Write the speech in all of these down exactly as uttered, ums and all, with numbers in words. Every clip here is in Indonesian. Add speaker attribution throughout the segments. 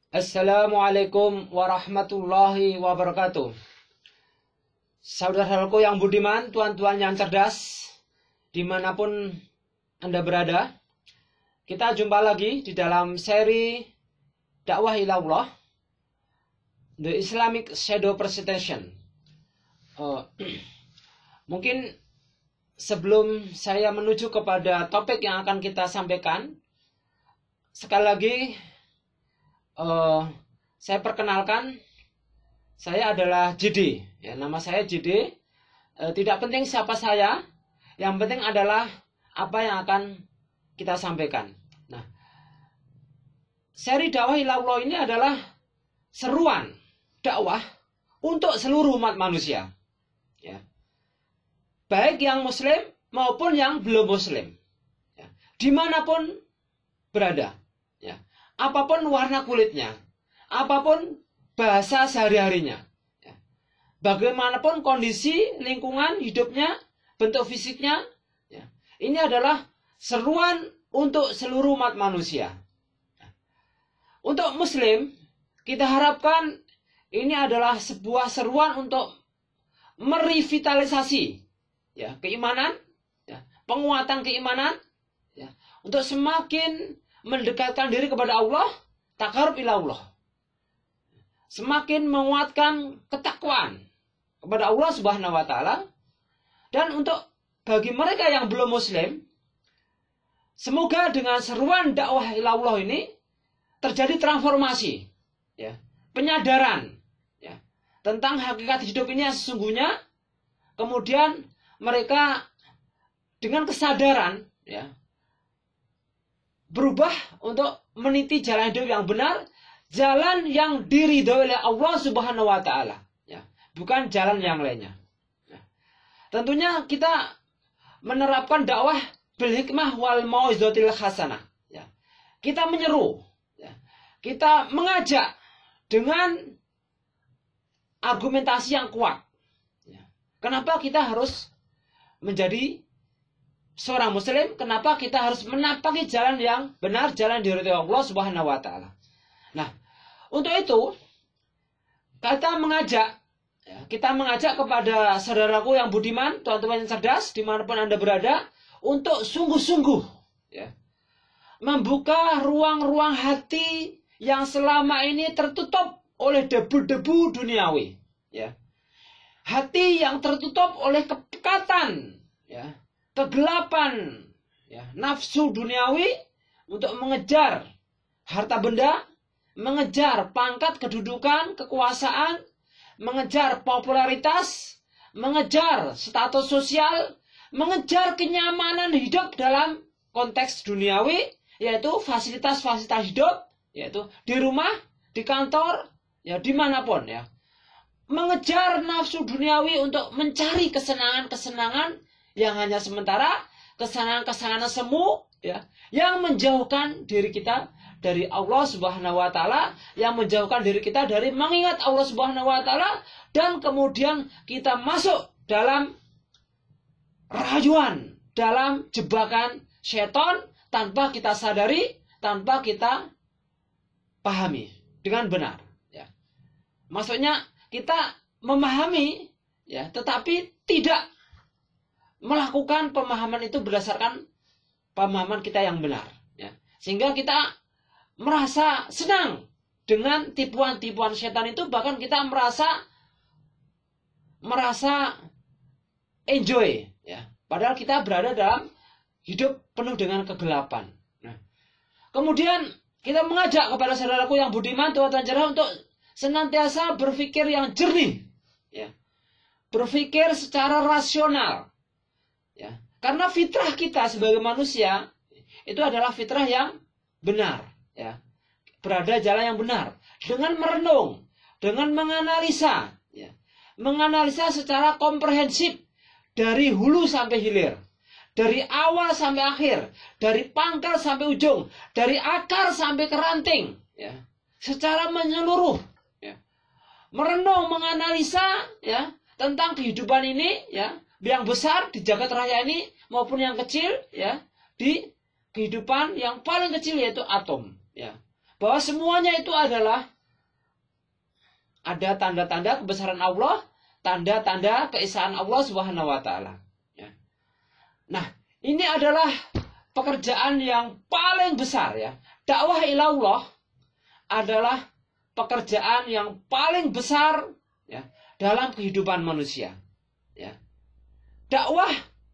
Speaker 1: Assalamualaikum warahmatullahi wabarakatuh. Saudara-saudaraku yang budiman, tuan-tuan yang cerdas, dimanapun Anda berada, kita jumpa lagi di dalam seri dakwah ilallah, The Islamic Shadow Presentation. Uh, mungkin sebelum saya menuju kepada topik yang akan kita sampaikan, sekali lagi Uh, saya perkenalkan, saya adalah J D. Ya, nama saya J D. Uh, tidak penting siapa saya, yang penting adalah apa yang akan kita sampaikan. Nah, seri dakwah ilallah ini adalah seruan dakwah untuk seluruh umat manusia, ya, baik yang Muslim maupun yang belum Muslim, ya, dimanapun berada. Ya. Apapun warna kulitnya, apapun bahasa sehari-harinya, ya, bagaimanapun kondisi lingkungan hidupnya, bentuk fisiknya, ya, ini adalah seruan untuk seluruh umat manusia. Untuk Muslim, kita harapkan ini adalah sebuah seruan untuk merevitalisasi, ya, keimanan, ya, penguatan keimanan, ya, untuk semakin mendekatkan diri kepada Allah, taqarrub ilallah, semakin menguatkan ketakwaan kepada Allah Subhanahu wa taala. Dan untuk bagi mereka yang belum Muslim, semoga dengan seruan dakwah ilallah ini terjadi transformasi, ya, penyadaran, ya, tentang hakikat hidup ini yang sesungguhnya. Kemudian mereka dengan kesadaran, ya, berubah untuk meniti jalan hidup yang benar, jalan yang diridhoi oleh Allah Subhanahu wa taala, ya, bukan jalan yang lainnya. Ya. Tentunya kita menerapkan dakwah bil hikmah wal mau'izatil hasanah, ya. Kita menyeru, ya, kita mengajak dengan argumentasi yang kuat, ya. Kenapa kita harus menjadi seorang Muslim? Kenapa kita harus menapaki jalan yang benar, jalan diridhoi Allah Subhanahu wa taala? Nah, untuk itu kita mengajak, ya, kita mengajak kepada saudaraku yang budiman, teman-teman yang cerdas, dimanapun Anda berada, untuk sungguh-sungguh, ya, membuka ruang-ruang hati yang selama ini tertutup oleh debu-debu duniawi, ya. Hati yang tertutup oleh kepekatan, ya, kegelapan, ya, nafsu duniawi untuk mengejar harta benda, mengejar pangkat, kedudukan, kekuasaan, mengejar popularitas, mengejar status sosial, mengejar kenyamanan hidup dalam konteks duniawi, yaitu fasilitas-fasilitas hidup, yaitu di rumah, di kantor, ya, dimanapun, ya, mengejar nafsu duniawi untuk mencari kesenangan-kesenangan yang hanya sementara, kesenangan-kesenangan semu, ya, yang menjauhkan diri kita dari Allah Subhanahu wa taala, yang menjauhkan diri kita dari mengingat Allah Subhanahu wa taala, dan kemudian kita masuk dalam rayuan, dalam jebakan setan tanpa kita sadari, tanpa kita pahami dengan benar, ya. Maksudnya kita memahami, ya, tetapi tidak melakukan pemahaman itu berdasarkan pemahaman kita yang benar, ya. Sehingga kita merasa senang dengan tipuan-tipuan setan itu, bahkan kita merasa merasa enjoy, ya, padahal kita berada dalam hidup penuh dengan kegelapan. Nah, kemudian kita mengajak kepada saudaraku yang budiman, tuan-tuan cerah, untuk senantiasa berpikir yang jernih, ya, berpikir secara rasional. Ya, karena fitrah kita sebagai manusia itu adalah fitrah yang benar, ya, berada jalan yang benar, dengan merenung, dengan menganalisa, ya, menganalisa secara komprehensif dari hulu sampai hilir, dari awal sampai akhir, dari pangkal sampai ujung, dari akar sampai ke ranting, ya, secara menyeluruh, ya, merenung, menganalisa, ya, tentang kehidupan ini, ya, yang besar di jagat raya ini maupun yang kecil, ya, di kehidupan yang paling kecil, yaitu atom, ya. bahwa semuanya itu adalah ada tanda-tanda kebesaran Allah, tanda-tanda keesaan Allah Subhanahu wa taala. Ya. Nah, ini adalah pekerjaan yang paling besar ya. Dakwah ilallah adalah pekerjaan yang paling besar ya dalam kehidupan manusia. Ya. Dakwah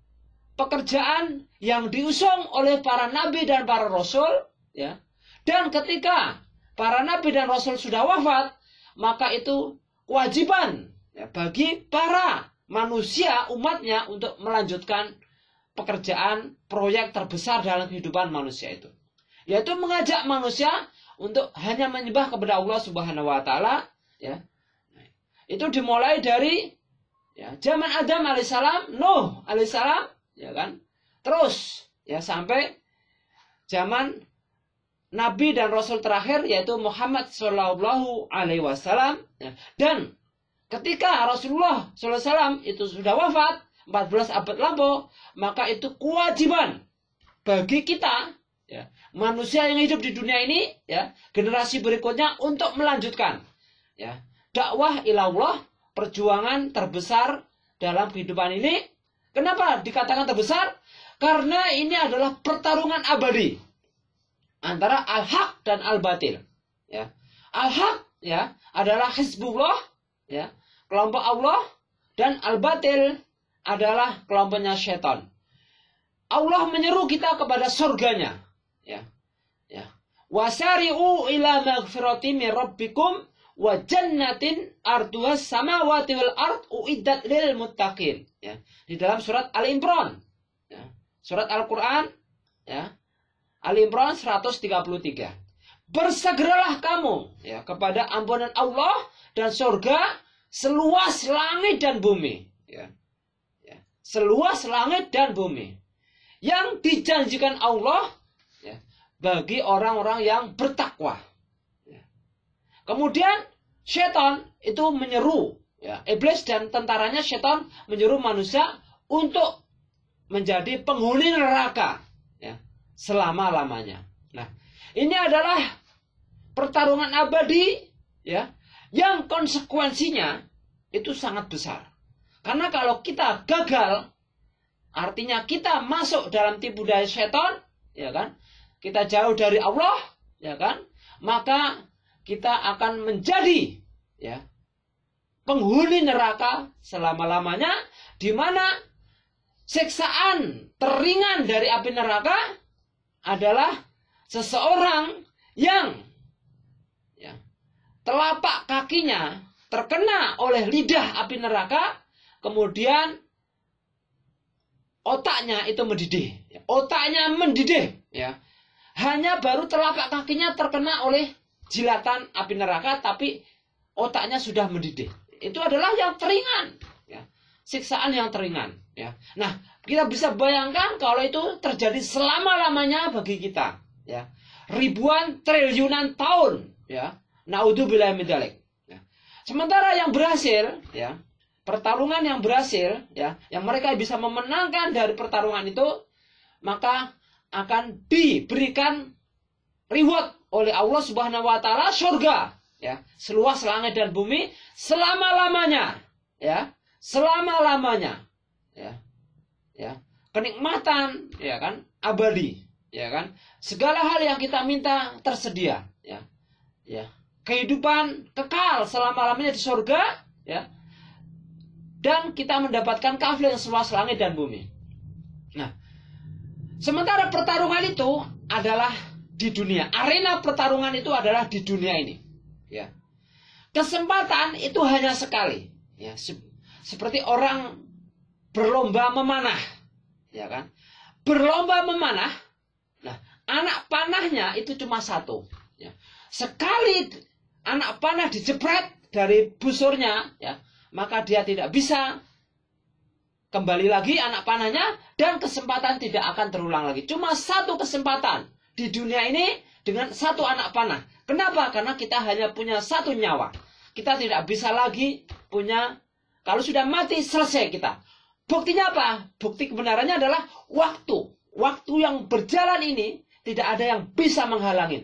Speaker 1: pekerjaan yang diusung oleh para nabi dan para rasul ya. Dan ketika para nabi dan rasul sudah wafat, maka itu kewajiban ya, bagi para manusia umatnya untuk melanjutkan pekerjaan proyek terbesar dalam kehidupan manusia itu, yaitu mengajak manusia untuk hanya menyembah kepada Allah Subhanahu wa taala ya. Itu dimulai dari ya, zaman Adam alaihissalam, Nuh alaihissalam ya kan. Terus ya sampai zaman Nabi dan Rasul terakhir yaitu Muhammad Shallallahu Alaihi Wasallam. Dan ketika Rasulullah Shallallahu Alaihi Wasallam itu sudah wafat empat belas abad lampau, maka itu kewajiban bagi kita ya, manusia yang hidup di dunia ini ya, generasi berikutnya untuk melanjutkan ya, dakwah ilallah, perjuangan terbesar dalam kehidupan ini. Kenapa dikatakan terbesar? Karena ini adalah pertarungan abadi antara al-haq dan al-batil. Ya. Al-haq ya adalah Hizbullah, ya, kelompok Allah, dan al-batil adalah kelompoknya syaitan. Allah menyeru kita kepada surganya. Ya. Ya. Wasari'u ila maghfirati min rabbikum wa jannatin arduhas samawati wal ard uiddat lil muttaqin. Ya. Di dalam surat Al-Imran. Ya. Surat Al-Quran ya. Al-Imran seratus tiga puluh tiga. Bersegeralah kamu ya kepada ampunan Allah dan surga seluas langit dan bumi. Ya. Ya. Seluas langit dan bumi. Yang dijanjikan Allah ya, bagi orang-orang yang bertakwa. Ya. Kemudian syaitan itu menyeru. Ya, iblis dan tentaranya syaitan menyeru manusia untuk menjadi penghuni neraka ya, selama-lamanya. Nah, ini adalah pertarungan abadi ya, yang konsekuensinya itu sangat besar. Karena kalau kita gagal, artinya kita masuk dalam tipu daya setan, ya kan? Kita jauh dari Allah, ya kan? Maka kita akan menjadi ya, penghuni neraka selama-lamanya, di mana siksaan teringan dari api neraka adalah seseorang yang ya, telapak kakinya terkena oleh lidah api neraka, kemudian otaknya itu mendidih. Otaknya mendidih. Ya. Hanya baru telapak kakinya terkena oleh jilatan api neraka, tapi otaknya sudah mendidih. Itu adalah yang teringan. Ya. Siksaan yang teringan. Ya. Nah, kita bisa bayangkan kalau itu terjadi selama-lamanya bagi kita. Ya. Ribuan triliunan tahun. Ya. Naudzubillah min dzalik. Ya. Sementara yang berhasil, ya, pertarungan yang berhasil, ya, yang mereka bisa memenangkan dari pertarungan itu, maka akan diberikan reward oleh Allah Subhanahu wa taala surga, ya, seluas langit dan bumi selama-lamanya, ya, selama-lamanya, ya. Ya, kenikmatan, ya kan, abadi, ya kan? Segala hal yang kita minta tersedia, ya. Ya, kehidupan kekal selama-lamanya di surga, ya. Dan kita mendapatkan kafir yang seluas langit dan bumi. Nah, sementara pertarungan itu adalah di dunia. Arena pertarungan itu adalah di dunia ini. Ya. Kesempatan itu hanya sekali. Ya. Seperti orang berlomba memanah. Ya kan? Berlomba memanah. Nah, anak panahnya itu cuma satu. Ya. Sekali anak panah dijepret dari busurnya, ya, maka dia tidak bisa kembali lagi anak panahnya, dan kesempatan tidak akan terulang lagi. Cuma satu kesempatan di dunia ini dengan satu anak panah. Kenapa? Karena kita hanya punya satu nyawa. Kita tidak bisa lagi punya, kalau sudah mati selesai kita. Buktinya apa? Bukti kebenarannya adalah waktu. Waktu yang berjalan ini tidak ada yang bisa menghalangi.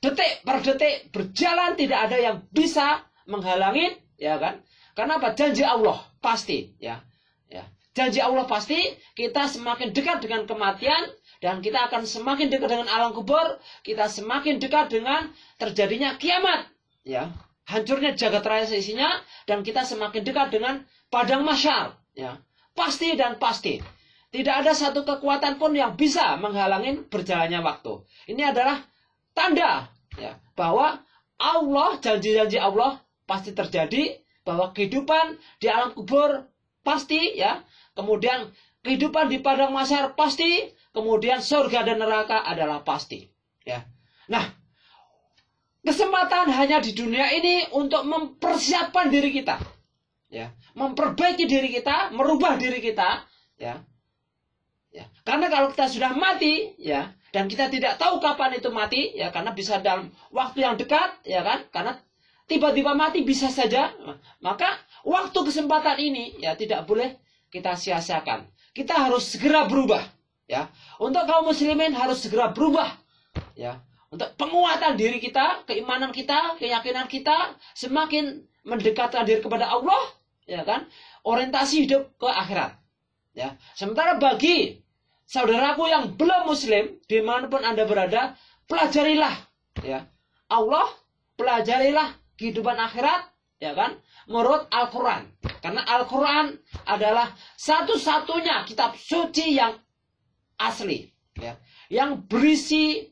Speaker 1: detik per detik berjalan, tidak ada yang bisa menghalangi, ya kan? Karena apa? Janji Allah pasti, ya. Ya. Janji Allah pasti, kita semakin dekat dengan kematian dan kita akan semakin dekat dengan alam kubur, kita semakin dekat dengan terjadinya kiamat, ya. Hancurnya jagat raya seisinya, dan kita semakin dekat dengan padang mahsyar, ya. Pasti dan pasti. Tidak ada satu kekuatan pun yang bisa menghalangi berjalannya waktu. Ini adalah tanda, ya, bahwa Allah, janji-janji Allah pasti terjadi, bahwa kehidupan di alam kubur pasti, ya. Kemudian kehidupan di padang mahsyar pasti, kemudian surga dan neraka adalah pasti, ya. Nah, kesempatan hanya di dunia ini untuk mempersiapkan diri kita, ya, memperbaiki diri kita, merubah diri kita, ya. Ya, karena kalau kita sudah mati, ya, dan kita tidak tahu kapan itu mati, ya, karena bisa dalam waktu yang dekat, ya kan, karena tiba-tiba mati bisa saja, maka waktu kesempatan ini, ya, tidak boleh kita sia-siakan. Kita harus segera berubah, ya. Untuk kaum muslimin harus segera berubah, ya. Untuk penguatan diri kita, keimanan kita, keyakinan kita, semakin mendekatkan diri kepada Allah, ya kan, orientasi hidup ke akhirat, ya. Sementara bagi saudaraku yang belum muslim, dimanapun Anda berada, pelajarilah, ya, Allah, pelajarilah kehidupan akhirat, ya kan, menurut Al-Quran. Karena Al-Quran adalah satu-satunya kitab suci yang asli, ya, yang berisi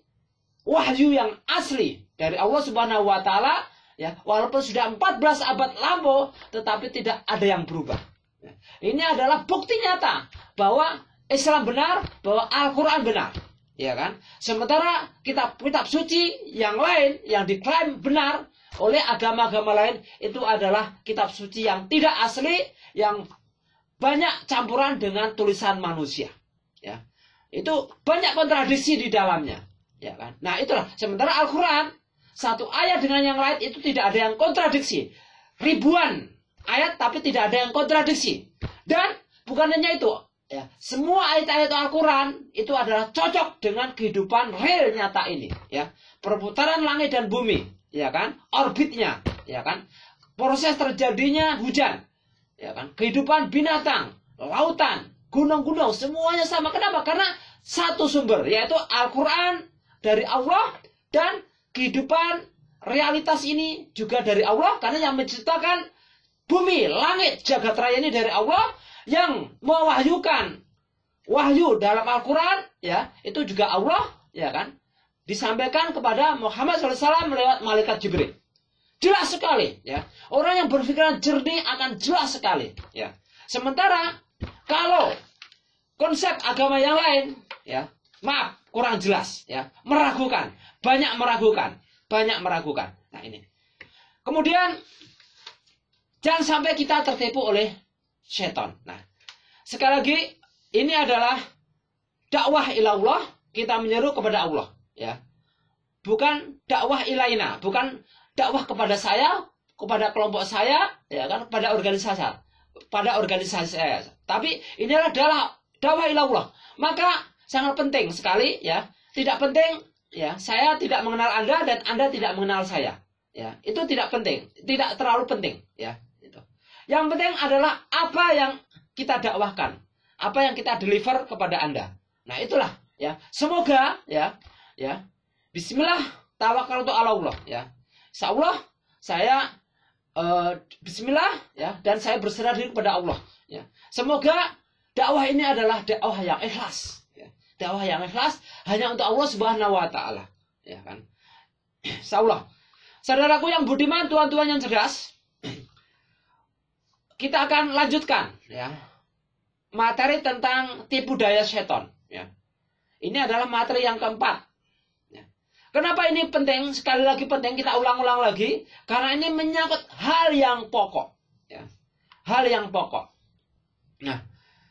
Speaker 1: wahyu yang asli dari Allah Subhanahu wa Ta'ala, ya, walaupun sudah empat belas abad lampau, tetapi tidak ada yang berubah. Ya. Ini adalah bukti nyata bahwa Islam benar, bahwa Al-Quran benar, ya kan? Sementara kitab-kitab suci yang lain yang diklaim benar oleh agama-agama lain itu adalah kitab suci yang tidak asli, yang banyak campuran dengan tulisan manusia, ya. Itu banyak kontradiksi di dalamnya, ya kan? Nah, itulah. Sementara Al-Quran satu ayat dengan yang lain itu tidak ada yang kontradiksi. Ribuan ayat tapi tidak ada yang kontradiksi. Dan bukan hanya itu, ya, semua ayat-ayat Al-Quran itu adalah cocok dengan kehidupan real nyata ini, ya. Perputaran langit dan bumi, ya kan, orbitnya, ya kan, proses terjadinya hujan, ya kan, kehidupan binatang, lautan, gunung-gunung, semuanya sama. Kenapa? Karena satu sumber, yaitu Al-Quran dari Allah, dan kehidupan realitas ini juga dari Allah, karena yang menciptakan bumi, langit, jagat raya ini dari Allah. Yang mewahyukan wahyu dalam Al-Quran, ya, itu juga Allah, ya kan, disampaikan kepada Muhammad shallallahu alaihi wasallam lewat malaikat Jibril. Jelas sekali, ya. Orang yang berpikiran jernih akan jelas sekali, ya. Sementara kalau konsep agama yang lain, ya, maaf, kurang jelas, ya, meragukan, banyak meragukan, banyak meragukan. Nah, ini. Kemudian jangan sampai kita tertipu oleh setan. Nah, sekali lagi, ini adalah dakwah ilallah, kita menyeru kepada Allah, ya. Bukan dakwah ilaina, bukan dakwah kepada saya, kepada kelompok saya, ya kan, pada organisasi, pada organisasi saya. Tapi ini adalah dakwah ilallah. Maka sangat penting sekali, ya. Tidak penting, ya, saya tidak mengenal Anda dan Anda tidak mengenal saya, ya. Itu tidak penting, tidak terlalu penting, ya. Yang penting adalah apa yang kita dakwahkan, apa yang kita deliver kepada Anda. Nah, itulah, ya. Semoga, ya, ya. Bismillah, tawakkaltu ala Allah, ya. Insyaallah saya uh, Bismillah, ya, dan saya berserah diri kepada Allah, ya. Semoga dakwah ini adalah dakwah yang ikhlas, ya. Dakwah yang ikhlas hanya untuk Allah Subhanahu wa Ta'ala, ya kan. Insyaallah. Saudaraku yang budiman, tuan-tuan yang cerdas, kita akan lanjutkan, ya, materi tentang tipu daya setan, ya. Ini adalah materi yang keempat, ya. Kenapa ini penting? Sekali lagi penting, kita ulang-ulang lagi, karena ini menyangkut hal yang pokok, ya. Hal yang pokok. Nah,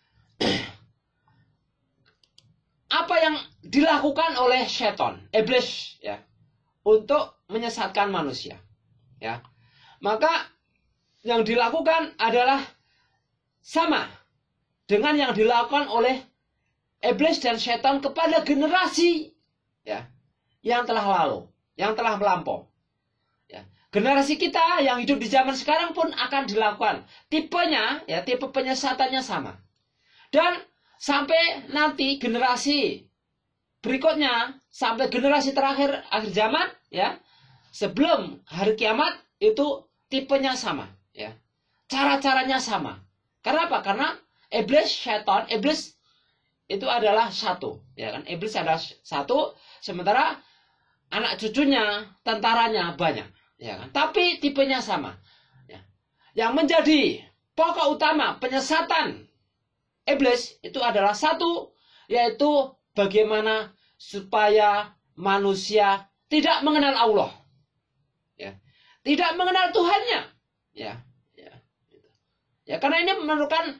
Speaker 1: apa yang dilakukan oleh setan, iblis, ya, untuk menyesatkan manusia, ya. Maka yang dilakukan adalah sama dengan yang dilakukan oleh iblis dan setan kepada generasi, ya, yang telah lalu, yang telah melampau. Ya. Generasi kita yang hidup di zaman sekarang pun akan dilakukan. Tipenya, ya, tipe penyesatannya sama. Dan sampai nanti generasi berikutnya, sampai generasi terakhir akhir zaman, ya, sebelum hari kiamat itu tipenya sama, ya, cara-caranya sama. Karena apa? Karena iblis, syaitan, iblis itu adalah satu, ya kan? Iblis adalah satu, sementara anak cucunya, tentaranya banyak, ya kan? Tapi tipenya sama. Ya. Yang menjadi pokok utama penyesatan iblis itu adalah satu, yaitu bagaimana supaya manusia tidak mengenal Allah, ya, tidak mengenal Tuhannya, ya, ya, ya, karena ini memerlukan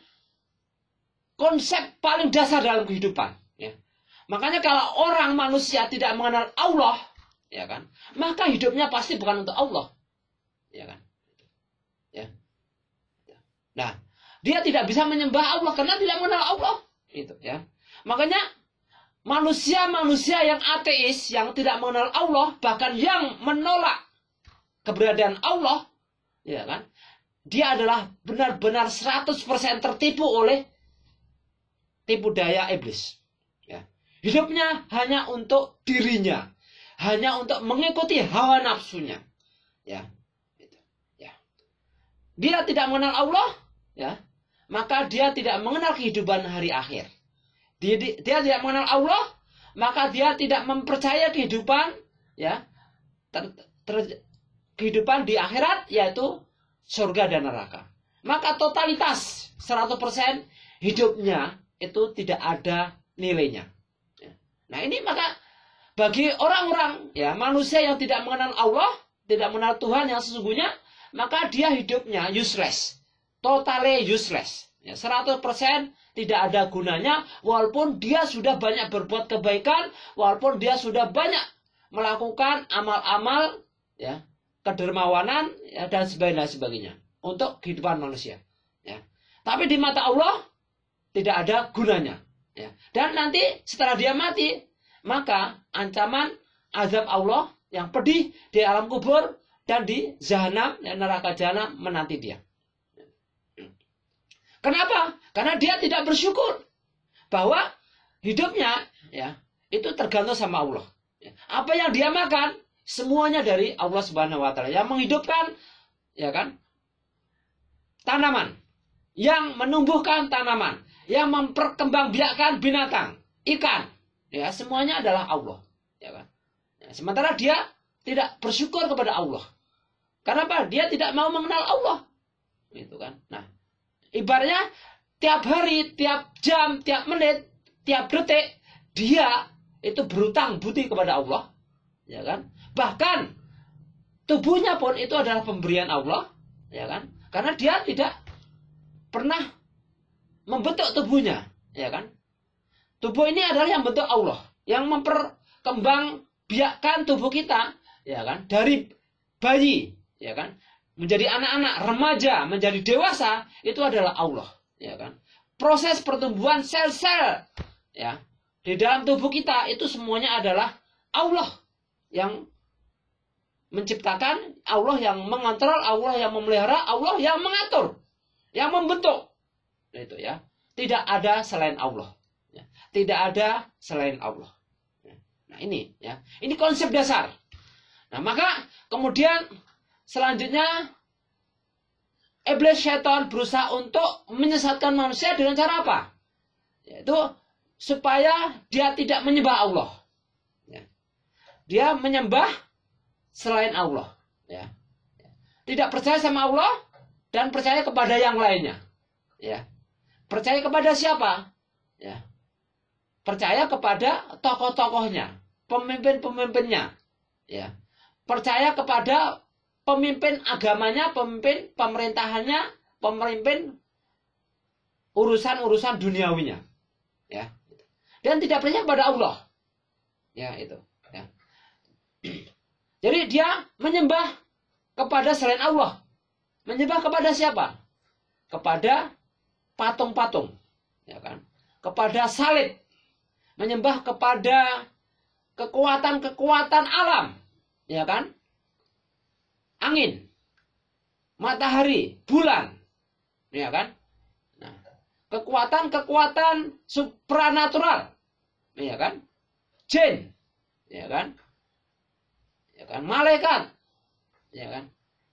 Speaker 1: konsep paling dasar dalam kehidupan, ya. Makanya kalau orang manusia tidak mengenal Allah, ya kan, maka hidupnya pasti bukan untuk Allah, ya kan, ya. Nah, dia tidak bisa menyembah Allah karena tidak mengenal Allah, itu, ya. Makanya manusia-manusia yang ateis, yang tidak mengenal Allah, bahkan yang menolak keberadaan Allah, ya kan, dia adalah benar-benar seratus persen tertipu oleh tipu daya iblis. Ya. Hidupnya hanya untuk dirinya, hanya untuk mengikuti hawa nafsunya. Ya. Ya. Dia tidak mengenal Allah, ya, maka dia tidak mengenal kehidupan hari akhir. Dia, dia tidak mengenal Allah, maka dia tidak mempercayai kehidupan, ya, ter, ter, kehidupan di akhirat, yaitu surga dan neraka. Maka totalitas seratus persen hidupnya itu tidak ada nilainya. Nah ini maka bagi orang-orang, ya, manusia yang tidak mengenal Allah, tidak mengenal Tuhan yang sesungguhnya, maka dia hidupnya useless, totally useless. Ya, seratus persen tidak ada gunanya, walaupun dia sudah banyak berbuat kebaikan, walaupun dia sudah banyak melakukan amal-amal, ya, kedermawanan, ya, dan sebagainya, sebagainya untuk kehidupan manusia. Ya. Tapi di mata Allah tidak ada gunanya. Ya. Dan nanti setelah dia mati, maka ancaman azab Allah yang pedih di alam kubur dan di jahanam, ya, neraka jahanam menanti dia. Kenapa? Karena dia tidak bersyukur bahwa hidupnya, ya, itu tergantung sama Allah. Ya. Apa yang dia makan semuanya dari Allah Subhanahu wa taala yang menghidupkan, ya kan, tanaman, yang menumbuhkan tanaman, yang memperkembangbiakkan binatang, ikan, ya, semuanya adalah Allah, ya kan. Ya, sementara dia tidak bersyukur kepada Allah. Kenapa? Dia tidak mau mengenal Allah. Itu kan. Nah, ibaratnya tiap hari, tiap jam, tiap menit, tiap detik dia itu berutang budi kepada Allah, ya kan? Bahkan tubuhnya pun itu adalah pemberian Allah, ya kan? Karena dia tidak pernah membentuk tubuhnya, ya kan? Tubuh ini adalah yang bentuk Allah, yang memperkembangbiakkan tubuh kita, ya kan? Dari bayi, ya kan? Menjadi anak-anak, remaja, menjadi dewasa, itu adalah Allah, ya kan? Proses pertumbuhan sel-sel, ya, di dalam tubuh kita itu semuanya adalah Allah yang menciptakan, Allah yang mengontrol, Allah yang memelihara, Allah yang mengatur, yang membentuk. Itu, ya. Tidak ada selain Allah. Ya. Tidak ada selain Allah. Nah, ini, ya. Ini konsep dasar. Nah, maka kemudian selanjutnya iblis, syaitan berusaha untuk menyesatkan manusia dengan cara apa? Yaitu supaya dia tidak menyembah Allah. Ya. Dia menyembah selain Allah. Ya. Tidak percaya sama Allah dan percaya kepada yang lainnya. Ya. Percaya kepada siapa? Ya. Percaya kepada tokoh-tokohnya, pemimpin-pemimpinnya. Ya. Percaya kepada pemimpin agamanya, pemimpin pemerintahannya, pemimpin urusan-urusan duniawinya, ya. Dan tidak percaya kepada Allah, ya, itu, ya. Jadi dia menyembah kepada selain Allah. Menyembah kepada siapa? Kepada patung-patung, ya kan? Kepada salib. Menyembah kepada kekuatan-kekuatan alam, ya kan? Angin, matahari, bulan, ya kan? Nah, kekuatan-kekuatan supranatural, ya kan? Jin, ya kan? Ya kan? Malaikat, ya kan?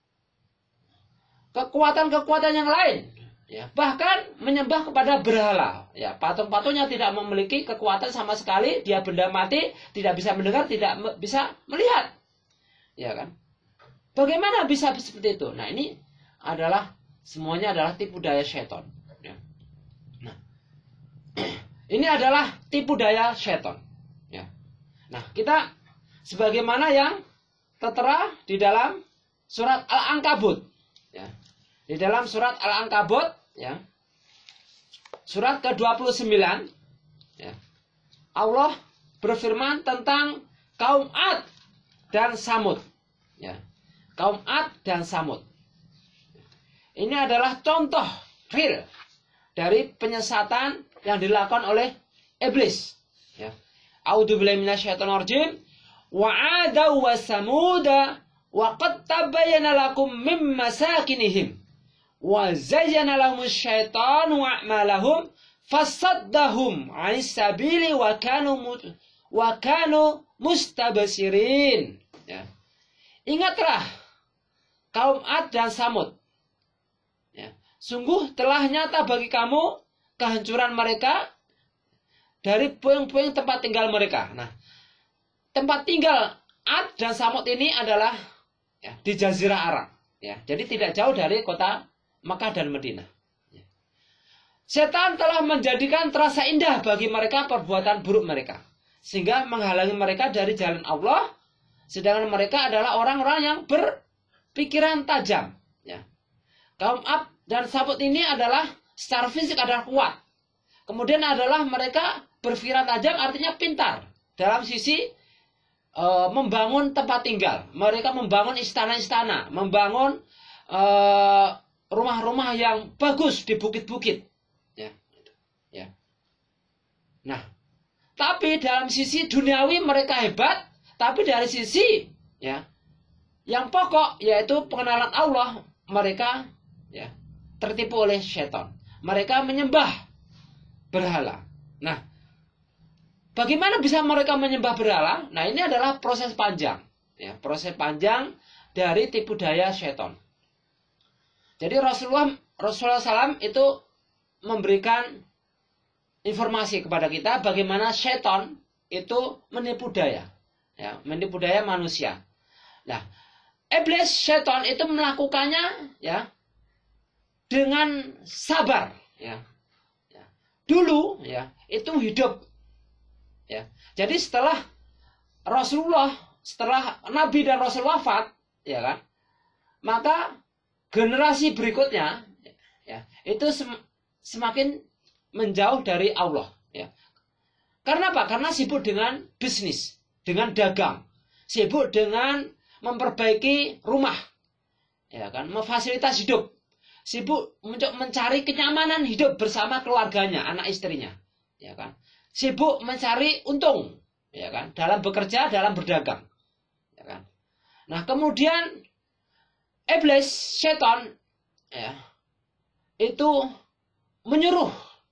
Speaker 1: Kekuatan-kekuatan yang lain, ya, bahkan menyembah kepada berhala, ya, patung-patungnya tidak memiliki kekuatan sama sekali, dia benda mati, tidak bisa mendengar, tidak me bisa melihat, ya kan? Bagaimana bisa seperti itu? Nah, ini adalah semuanya adalah tipu daya setan. Ya. Nah, ini adalah tipu daya setan. Ya. Nah, kita sebagaimana yang tertera di dalam surat Al-Ankabut. Ya. Di dalam surat Al-Ankabut, ya, surat ke dua puluh sembilan, ya, Allah berfirman tentang kaum Ad dan Samud. Ya. Kaum Ad dan Samud. Ini adalah contoh real dari penyesatan yang dilakukan oleh iblis. Ya. A'udzubillahi minasyaitonir rajim. Wa 'ada wa samuda wa qad tabayyana lakum min masakinihim wa zayyana lahumus syaitanu a'malahum fasaddahum 'anis sabili wa kanu wa kanu mustabsirin. Ya. Ingatlah kaum Ad dan Samud. Ya. Sungguh telah nyata bagi kamu kehancuran mereka dari puing-puing tempat tinggal mereka. Nah, tempat tinggal Ad dan Samud ini adalah, ya, di Jazirah Arab. Ya. Jadi tidak jauh dari kota Makkah dan Madinah. Ya. Setan telah menjadikan terasa indah bagi mereka perbuatan buruk mereka, sehingga menghalangi mereka dari jalan Allah. Sedangkan mereka adalah orang-orang yang berpikiran tajam. Ya. Kaum Ad dan Samud ini adalah secara fisik adalah kuat. Kemudian adalah mereka berpikiran tajam, artinya pintar dalam sisi e, membangun tempat tinggal. Mereka membangun istana-istana, membangun rumah-rumah yang bagus di bukit-bukit. Ya. Ya. Nah, tapi dalam sisi duniawi mereka hebat. Tapi dari sisi, ya, yang pokok yaitu pengenalan Allah, mereka, ya, tertipu oleh setan. Mereka menyembah berhala. Nah, bagaimana bisa mereka menyembah berhala? Nah, ini adalah proses panjang, ya, proses panjang dari tipu daya setan. Jadi Rasulullah Rasulullah shallallahu alaihi wasallam itu memberikan informasi kepada kita bagaimana setan itu menipu daya. Ya, menipu daya manusia. Nah, iblis setan itu melakukannya, ya, dengan sabar, ya. Ya. Dulu, ya, itu hidup, ya. Jadi setelah Rasulullah, setelah Nabi dan Rasul wafat, ya kan, maka generasi berikutnya, ya, itu sem semakin menjauh dari Allah, ya. Karena apa? Karena sibuk dengan bisnis, dengan dagang, sibuk dengan memperbaiki rumah, ya kan, memfasilitas hidup, sibuk untuk mencari kenyamanan hidup bersama keluarganya, anak istrinya, ya kan, sibuk mencari untung, ya kan, dalam bekerja, dalam berdagang, ya kan. Nah, kemudian iblis, setan, ya, itu menyuruh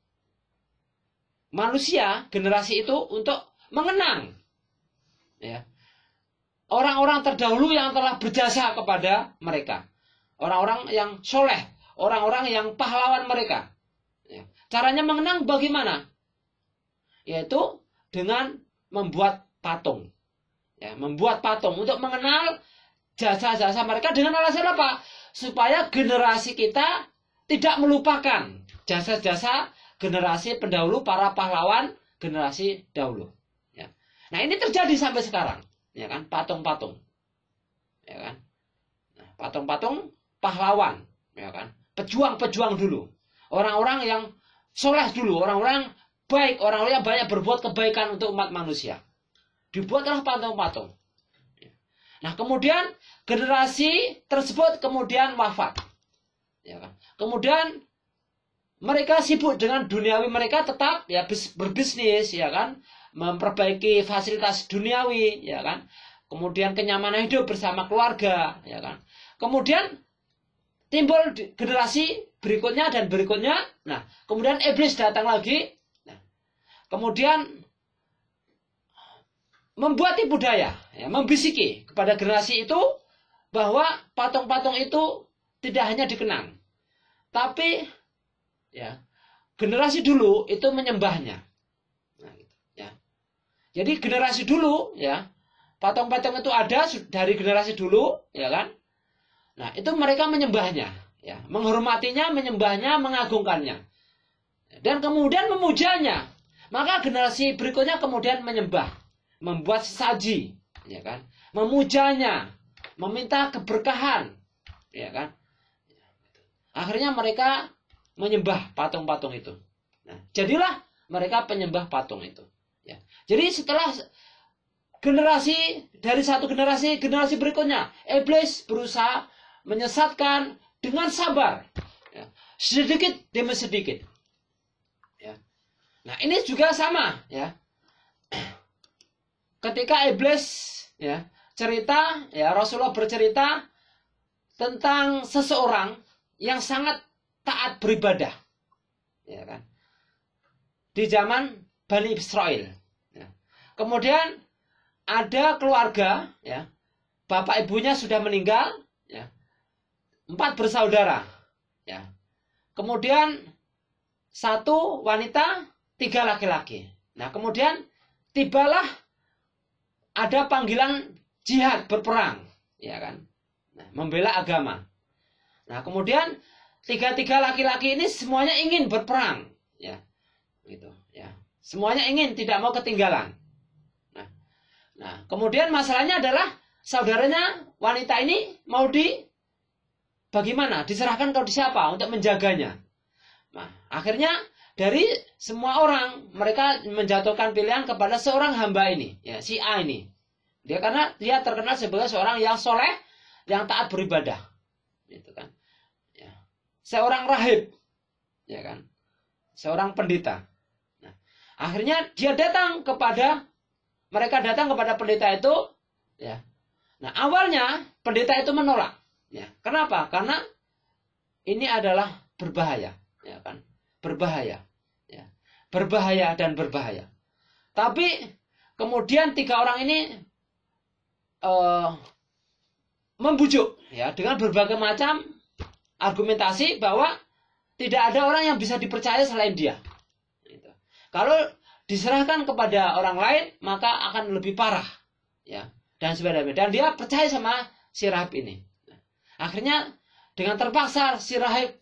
Speaker 1: manusia generasi itu untuk mengenang, ya, orang-orang terdahulu yang telah berjasa kepada mereka, orang-orang yang soleh, orang-orang yang pahlawan mereka. Ya. Caranya mengenang bagaimana? Yaitu dengan membuat patung, ya, membuat patung untuk mengenal jasa-jasa mereka dengan alasan apa? Supaya generasi kita tidak melupakan jasa-jasa generasi pendahulu, para pahlawan generasi dahulu. Ya. Nah, ini terjadi sampai sekarang, ya kan, patung-patung, ya kan, nah, patung-patung pahlawan, ya kan, pejuang-pejuang dulu, orang-orang yang soleh dulu, orang-orang baik, orang-orang yang banyak berbuat kebaikan untuk umat manusia, dibuatlah patung-patung. Nah, kemudian generasi tersebut kemudian wafat, ya kan, kemudian mereka sibuk dengan duniawi mereka, tetap, ya, berbisnis, ya kan, memperbaiki fasilitas duniawi, ya kan, kemudian kenyamanan hidup bersama keluarga, ya kan. Kemudian timbul generasi berikutnya dan berikutnya. Nah, kemudian iblis datang lagi. Nah, kemudian membuat tipu daya, ya, membisiki kepada generasi itu bahwa patung-patung itu tidak hanya dikenang, tapi ya generasi dulu itu menyembahnya. Nah, gitu, ya. Jadi generasi dulu, ya, patung-patung itu ada dari generasi dulu, ya kan? Nah, itu mereka menyembahnya, ya, menghormatinya, menyembahnya, mengagungkannya. Dan kemudian memujanya. Maka generasi berikutnya kemudian menyembah, membuat sesaji, ya kan? Memujanya, meminta keberkahan, ya kan? Akhirnya mereka menyembah patung-patung itu. Nah, jadilah mereka penyembah patung itu. Ya. Jadi setelah generasi dari satu generasi generasi berikutnya, iblis berusaha menyesatkan dengan sabar, ya, sedikit demi sedikit. Ya. Nah, ini juga sama, ya. Ketika iblis, ya, cerita, ya, Rasulullah bercerita tentang seseorang yang sangat taat beribadah, ya kan, di zaman Bani Israel. Ya. Kemudian ada keluarga, ya, bapak ibunya sudah meninggal, ya, empat bersaudara, ya. Kemudian satu wanita, tiga laki-laki. Nah, kemudian tibalah ada panggilan jihad, berperang, ya kan, nah, membela agama. Nah, kemudian tiga-tiga laki-laki ini semuanya ingin berperang, ya, gitu, ya. Semuanya ingin, tidak mau ketinggalan. Nah, nah, kemudian masalahnya adalah saudaranya wanita ini mau di bagaimana? Diserahkan ke siapa untuk menjaganya? Nah, akhirnya dari semua orang mereka menjatuhkan pilihan kepada seorang hamba ini, ya, si A ini. Dia karena dia terkenal sebagai seorang yang soleh, yang taat beribadah, gitu kan. Ya. Seorang rahib, ya kan, seorang pendeta. Nah, akhirnya dia datang kepada mereka datang kepada pendeta itu, ya. Nah, awalnya pendeta itu menolak, ya. Kenapa? Karena ini adalah berbahaya, ya kan, berbahaya, ya, berbahaya dan berbahaya. Tapi kemudian tiga orang ini uh, membujuk, ya, dengan berbagai macam argumentasi bahwa tidak ada orang yang bisa dipercaya selain dia. Gitu. Kalau diserahkan kepada orang lain maka akan lebih parah, ya, dan sebagainya. Dan dia percaya sama si rahib ini. Nah, akhirnya dengan terpaksa si rahib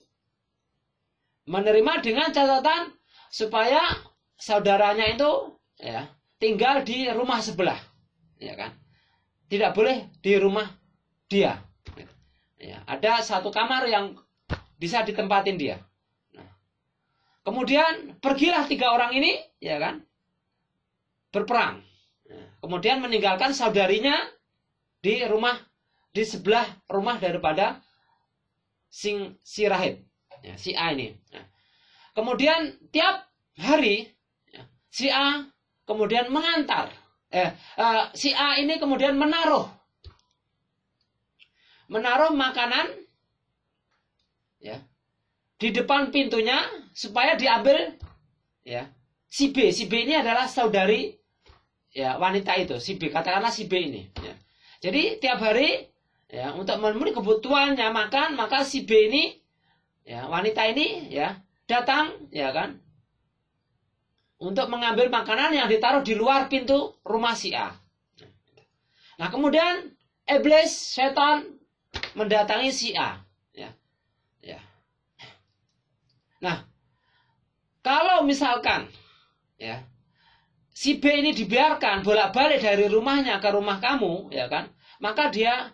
Speaker 1: menerima dengan catatan supaya saudaranya itu, ya, tinggal di rumah sebelah, ya kan, tidak boleh di rumah dia. Ya, ada satu kamar yang bisa ditempatin dia. Nah, kemudian pergilah tiga orang ini, ya kan, berperang. Nah, kemudian meninggalkan saudarinya di rumah di sebelah rumah daripada sing si rahib, ya, si A ini. Nah, kemudian tiap hari, ya, si A kemudian mengantar, eh, uh, si A ini kemudian menaruh menaruh makanan, ya, di depan pintunya supaya diambil, ya, si B. Si B ini adalah saudari, ya, wanita itu, si B, katakanlah si B ini, ya. Jadi tiap hari, ya, untuk memenuhi kebutuhannya makan, maka si B ini, ya, wanita ini, ya, datang, ya kan, untuk mengambil makanan yang ditaruh di luar pintu rumah si A. Nah, kemudian iblis, setan mendatangi si A, ya, ya. Nah, kalau misalkan, ya, si B ini dibiarkan bolak-balik dari rumahnya ke rumah kamu, ya kan, maka dia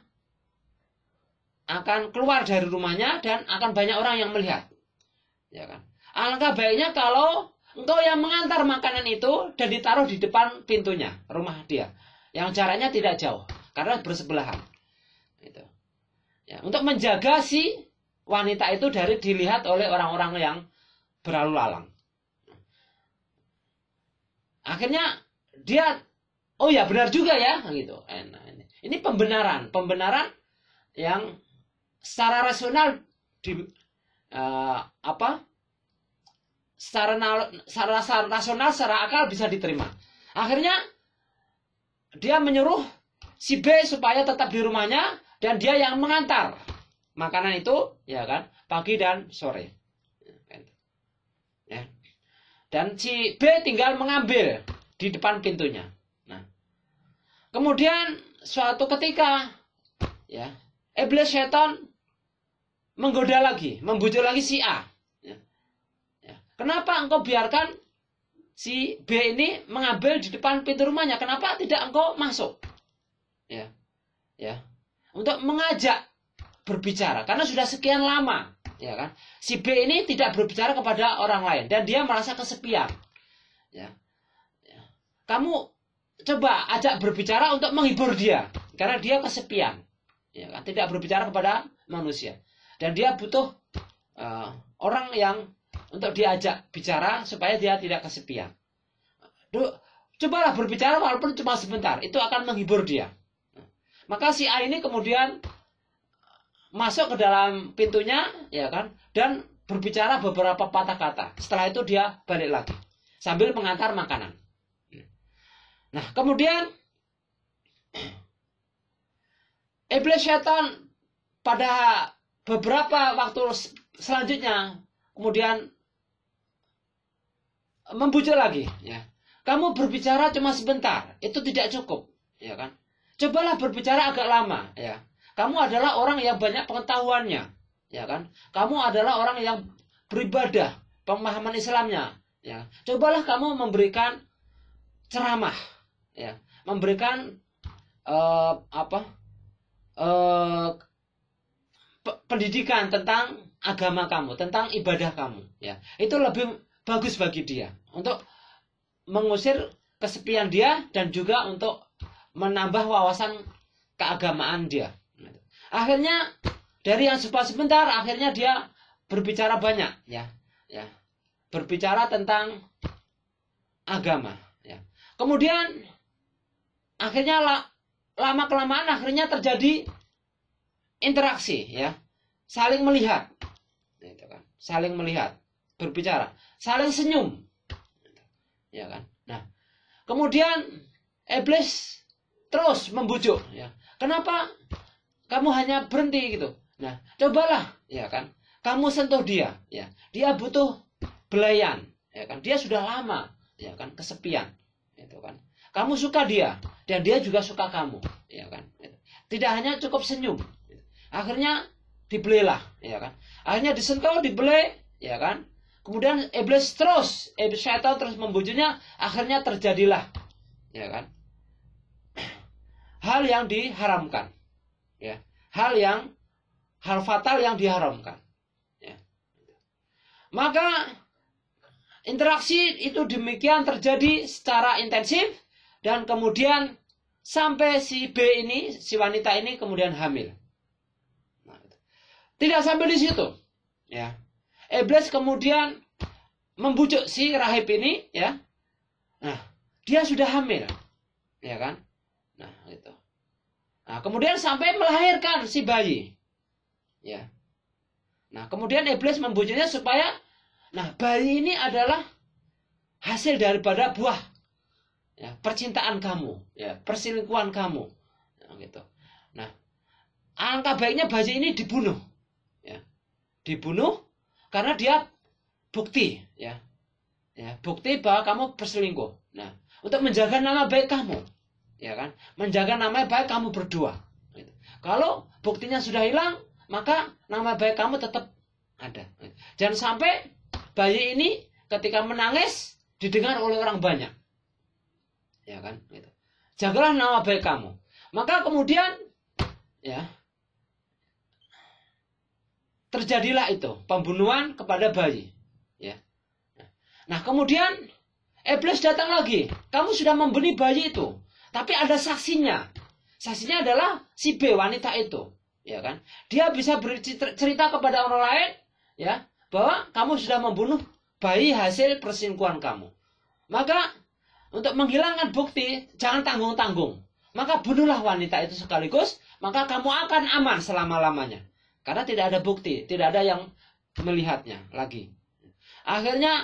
Speaker 1: akan keluar dari rumahnya dan akan banyak orang yang melihat, ya kan. Alangkah baiknya kalau engkau yang mengantar makanan itu dan ditaruh di depan pintunya rumah dia, yang jaraknya tidak jauh karena bersebelahan, gitu. Ya, untuk menjaga si wanita itu dari dilihat oleh orang-orang yang berlalu lalang. Akhirnya dia, oh ya benar juga ya, gitu. Nah, ini. Ini pembenaran, pembenaran yang secara rasional di uh, apa? Secara, secara, secara rasional, secara akal bisa diterima. Akhirnya dia menyuruh si B supaya tetap di rumahnya dan dia yang mengantar makanan itu, ya kan, pagi dan sore. Ya. Dan si B tinggal mengambil di depan pintunya. Nah, kemudian suatu ketika, ya, iblis setan menggoda lagi, membujuk lagi si A. Ya. Ya. Kenapa engkau biarkan si B ini mengambil di depan pintu rumahnya? Kenapa tidak engkau masuk? Ya, ya, untuk mengajak berbicara, karena sudah sekian lama, ya kan, si B ini tidak berbicara kepada orang lain dan dia merasa kesepian. Ya, ya. Kamu coba ajak berbicara untuk menghibur dia, karena dia kesepian, ya kan, tidak berbicara kepada manusia dan dia butuh uh, orang yang untuk diajak bicara supaya dia tidak kesepian. Duh, cobalah berbicara walaupun cuma sebentar, itu akan menghibur dia. Maka si A ini kemudian masuk ke dalam pintunya, ya kan, dan berbicara beberapa patah kata. Setelah itu dia balik lagi sambil mengantar makanan. Nah, kemudian iblis setan pada beberapa waktu selanjutnya kemudian membujuk lagi, ya. Kamu berbicara cuma sebentar, itu tidak cukup, ya kan? Cobalah berbicara agak lama, ya. Kamu adalah orang yang banyak pengetahuannya, ya kan? Kamu adalah orang yang beribadah, pemahaman Islamnya, ya. Cobalah kamu memberikan ceramah, ya, memberikan uh, apa? Uh, pendidikan tentang agama kamu, tentang ibadah kamu, ya. Itu lebih bagus bagi dia untuk mengusir kesepian dia dan juga untuk menambah wawasan keagamaan dia. Akhirnya dari yang sebentar, akhirnya dia berbicara banyak, ya, ya, berbicara tentang agama, ya. Kemudian akhirnya lama kelamaan akhirnya terjadi interaksi, ya, saling melihat, gitu kan, saling melihat, berbicara, saling senyum, ya kan. Nah, kemudian iblis terus membujuk, ya. Kenapa kamu hanya berhenti gitu? Nah, cobalah, ya kan, kamu sentuh dia, ya. Dia butuh belayan, ya kan. Dia sudah lama, ya kan, kesepian, itu kan. Kamu suka dia dan dia juga suka kamu, ya kan. Tidak hanya cukup senyum. Akhirnya dibelilah, ya kan. Akhirnya disentuh, dibeli, ya kan. Kemudian iblis terus, iblis setan terus membujuknya, akhirnya terjadilah, ya kan, hal yang diharamkan, ya, hal yang hal fatal yang diharamkan, ya. Maka interaksi itu demikian terjadi secara intensif dan kemudian sampai si B ini, si wanita ini kemudian hamil. Nah, tidak sampai di situ, ya. Iblis kemudian membujuk si rahib ini, ya. Nah, dia sudah hamil, ya kan. Nah, itu. Nah, kemudian sampai melahirkan si bayi. Ya. Nah, kemudian iblis membujuknya supaya, nah, bayi ini adalah hasil daripada buah, ya, percintaan kamu, ya, perselingkuhan kamu. Nah, gitu. Nah, angka baiknya bayi ini dibunuh. Ya. Dibunuh karena dia bukti, ya. Ya, bukti bahwa kamu berselingkuh. Nah, untuk menjaga nama baik kamu, ya kan, menjaga nama baik kamu berdua. Gitu. Kalau buktinya sudah hilang, maka nama baik kamu tetap ada. Jangan sampai bayi ini ketika menangis didengar oleh orang banyak, ya kan. Gitu. Jagalah nama baik kamu. Maka kemudian, ya, terjadilah itu pembunuhan kepada bayi, ya. Nah, kemudian iblis datang lagi. Kamu sudah membunuh bayi itu, tapi ada saksinya. Saksinya adalah si B, wanita itu, ya kan. Dia bisa bercerita kepada orang lain, ya, bahwa kamu sudah membunuh bayi hasil perselingkuhan kamu. Maka untuk menghilangkan bukti, jangan tanggung-tanggung. maka bunuhlah wanita itu sekaligus, maka kamu akan aman selama-lamanya. Karena tidak ada bukti, tidak ada yang melihatnya lagi. Akhirnya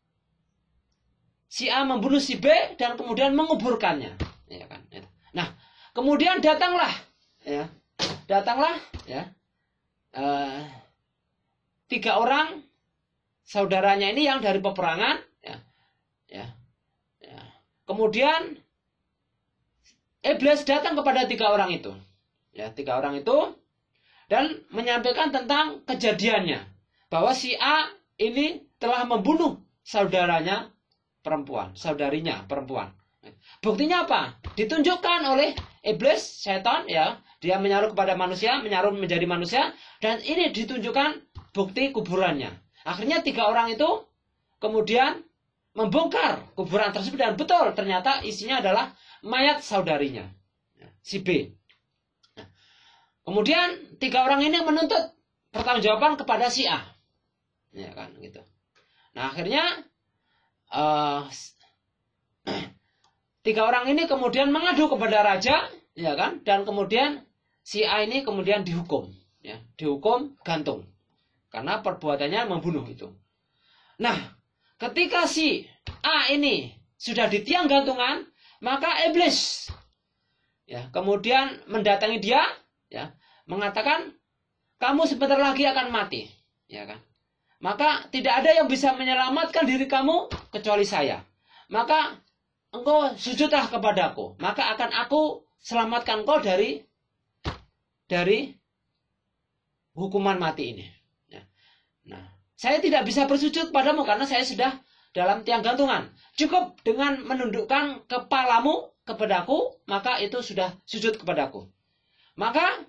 Speaker 1: si A membunuh si B dan kemudian menguburkannya. Ya kan? Nah, kemudian datanglah, ya, datanglah, ya, uh, tiga orang saudaranya ini yang dari peperangan, ya, ya, ya. Kemudian iblis datang kepada tiga orang itu, ya, tiga orang itu, dan menyampaikan tentang kejadiannya bahwa si A ini telah membunuh saudaranya perempuan, saudarinya perempuan. Buktinya apa? Ditunjukkan oleh iblis, setan, ya, dia menyaruh kepada manusia, menyaruh menjadi manusia, dan ini ditunjukkan bukti kuburannya. Akhirnya tiga orang itu kemudian membongkar kuburan tersebut dan betul ternyata isinya adalah mayat saudarinya, si B. Kemudian tiga orang ini menuntut pertanggungjawaban kepada si A, ya kan gitu. Nah akhirnya uh, tiga orang ini kemudian mengadu kepada raja, ya kan, dan kemudian si A ini kemudian dihukum, ya, dihukum gantung karena perbuatannya membunuh itu. Nah, ketika si A ini sudah di tiang gantungan, maka iblis, ya, kemudian mendatangi dia, ya, mengatakan kamu sebentar lagi akan mati, ya kan. Maka tidak ada yang bisa menyelamatkan diri kamu kecuali saya. Maka engkau sujudlah kepadaku, maka akan aku selamatkan kau dari dari hukuman mati ini. Nah, saya tidak bisa bersujud padamu karena saya sudah dalam tiang gantungan. Cukup dengan menundukkan kepalamu kepadaku, maka itu sudah sujud kepadaku. Maka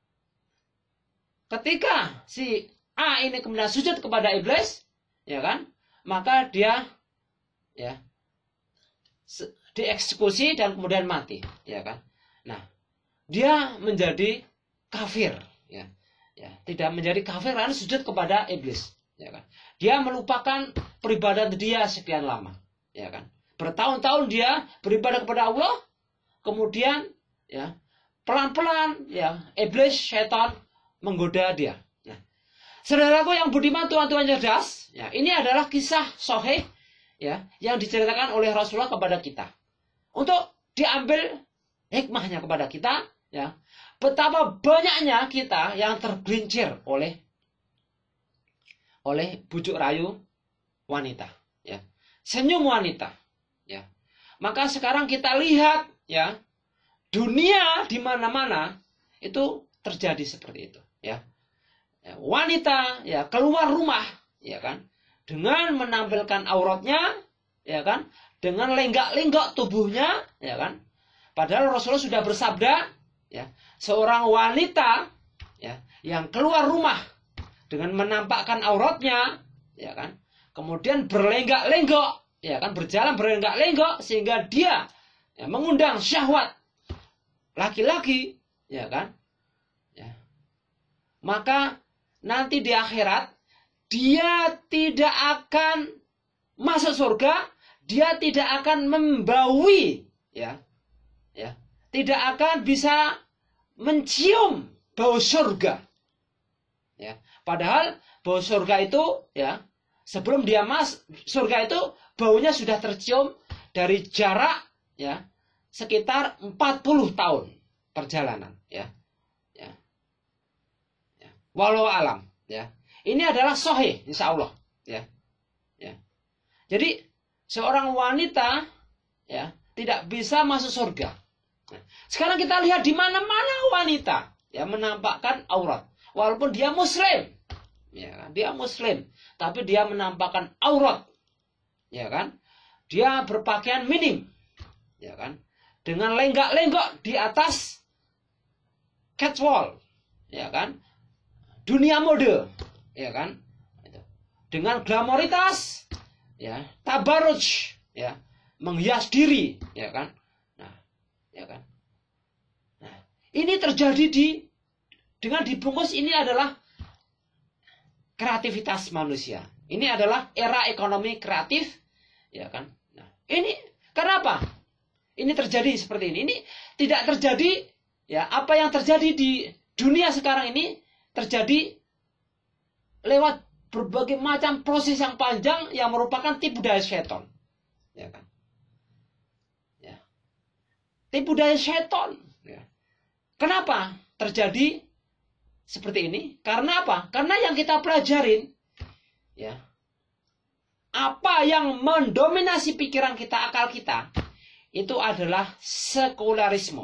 Speaker 1: ketika si A ini kemudian sujud kepada iblis, ya kan, maka dia, ya, dieksekusi dan kemudian mati, ya kan. Nah, dia menjadi kafir, ya. Ya, tidak menjadi kafir karena sujud kepada iblis, ya kan. Dia melupakan peribadatan dia sekian lama, ya kan. Bertahun-tahun dia beribadah kepada Allah, kemudian, ya, pelan-pelan, ya, iblis, setan menggoda dia. Nah, saudaraku yang budiman, tuan-tuan cerdas, ya, ini adalah kisah sahih, ya, yang diceritakan oleh Rasulullah kepada kita untuk diambil hikmahnya kepada kita, ya. Betapa banyaknya kita yang tergelincir oleh oleh bujuk rayu wanita, ya, senyum wanita, ya. Maka sekarang kita lihat, ya, dunia di mana-mana itu terjadi seperti itu, ya. Ya, wanita, ya, keluar rumah, ya kan, dengan menampilkan auratnya, ya kan, dengan lenggak-lenggok tubuhnya, ya kan. Padahal Rasulullah sudah bersabda, ya, seorang wanita, ya, yang keluar rumah dengan menampakkan auratnya, ya kan, kemudian berlenggak-lenggok, ya kan, berjalan berlenggak-lenggok sehingga dia, ya, mengundang syahwat laki-laki, ya kan, ya, maka nanti di akhirat dia tidak akan masuk surga, dia tidak akan membaui, ya, ya, tidak akan bisa mencium bau surga, ya. Padahal bau surga itu, ya, sebelum dia masuk surga itu baunya sudah tercium dari jarak, ya, sekitar empat puluh tahun perjalanan, ya, ya, ya. Walau alam, ya. Ini adalah sahih, insya Allah, ya, ya. Jadi seorang wanita, ya, tidak bisa masuk surga. Sekarang kita lihat di mana-mana wanita, ya, menampakkan aurat, walaupun dia muslim, ya, dia muslim, tapi dia menampakkan aurat, ya kan, dia berpakaian minim, ya kan, dengan lenggak-lenggok di atas catwalk, ya kan, dunia mode, ya kan, dengan glamoritas, ya, tabaruj, ya, menghias diri, ya kan. Ya kan? Nah, ini terjadi di dengan dibungkus, ini adalah kreativitas manusia. Ini adalah era ekonomi kreatif, ya kan? Nah, ini kenapa? Ini terjadi seperti ini. Ini tidak terjadi, ya, apa yang terjadi di dunia sekarang ini terjadi lewat berbagai macam proses yang panjang yang merupakan tipu daya setan. Ya kan? Ya. Tipu daya setan. Ya. Kenapa terjadi seperti ini? Karena apa? Karena yang kita pelajarin, ya, apa yang mendominasi pikiran kita, akal kita, itu adalah sekularisme.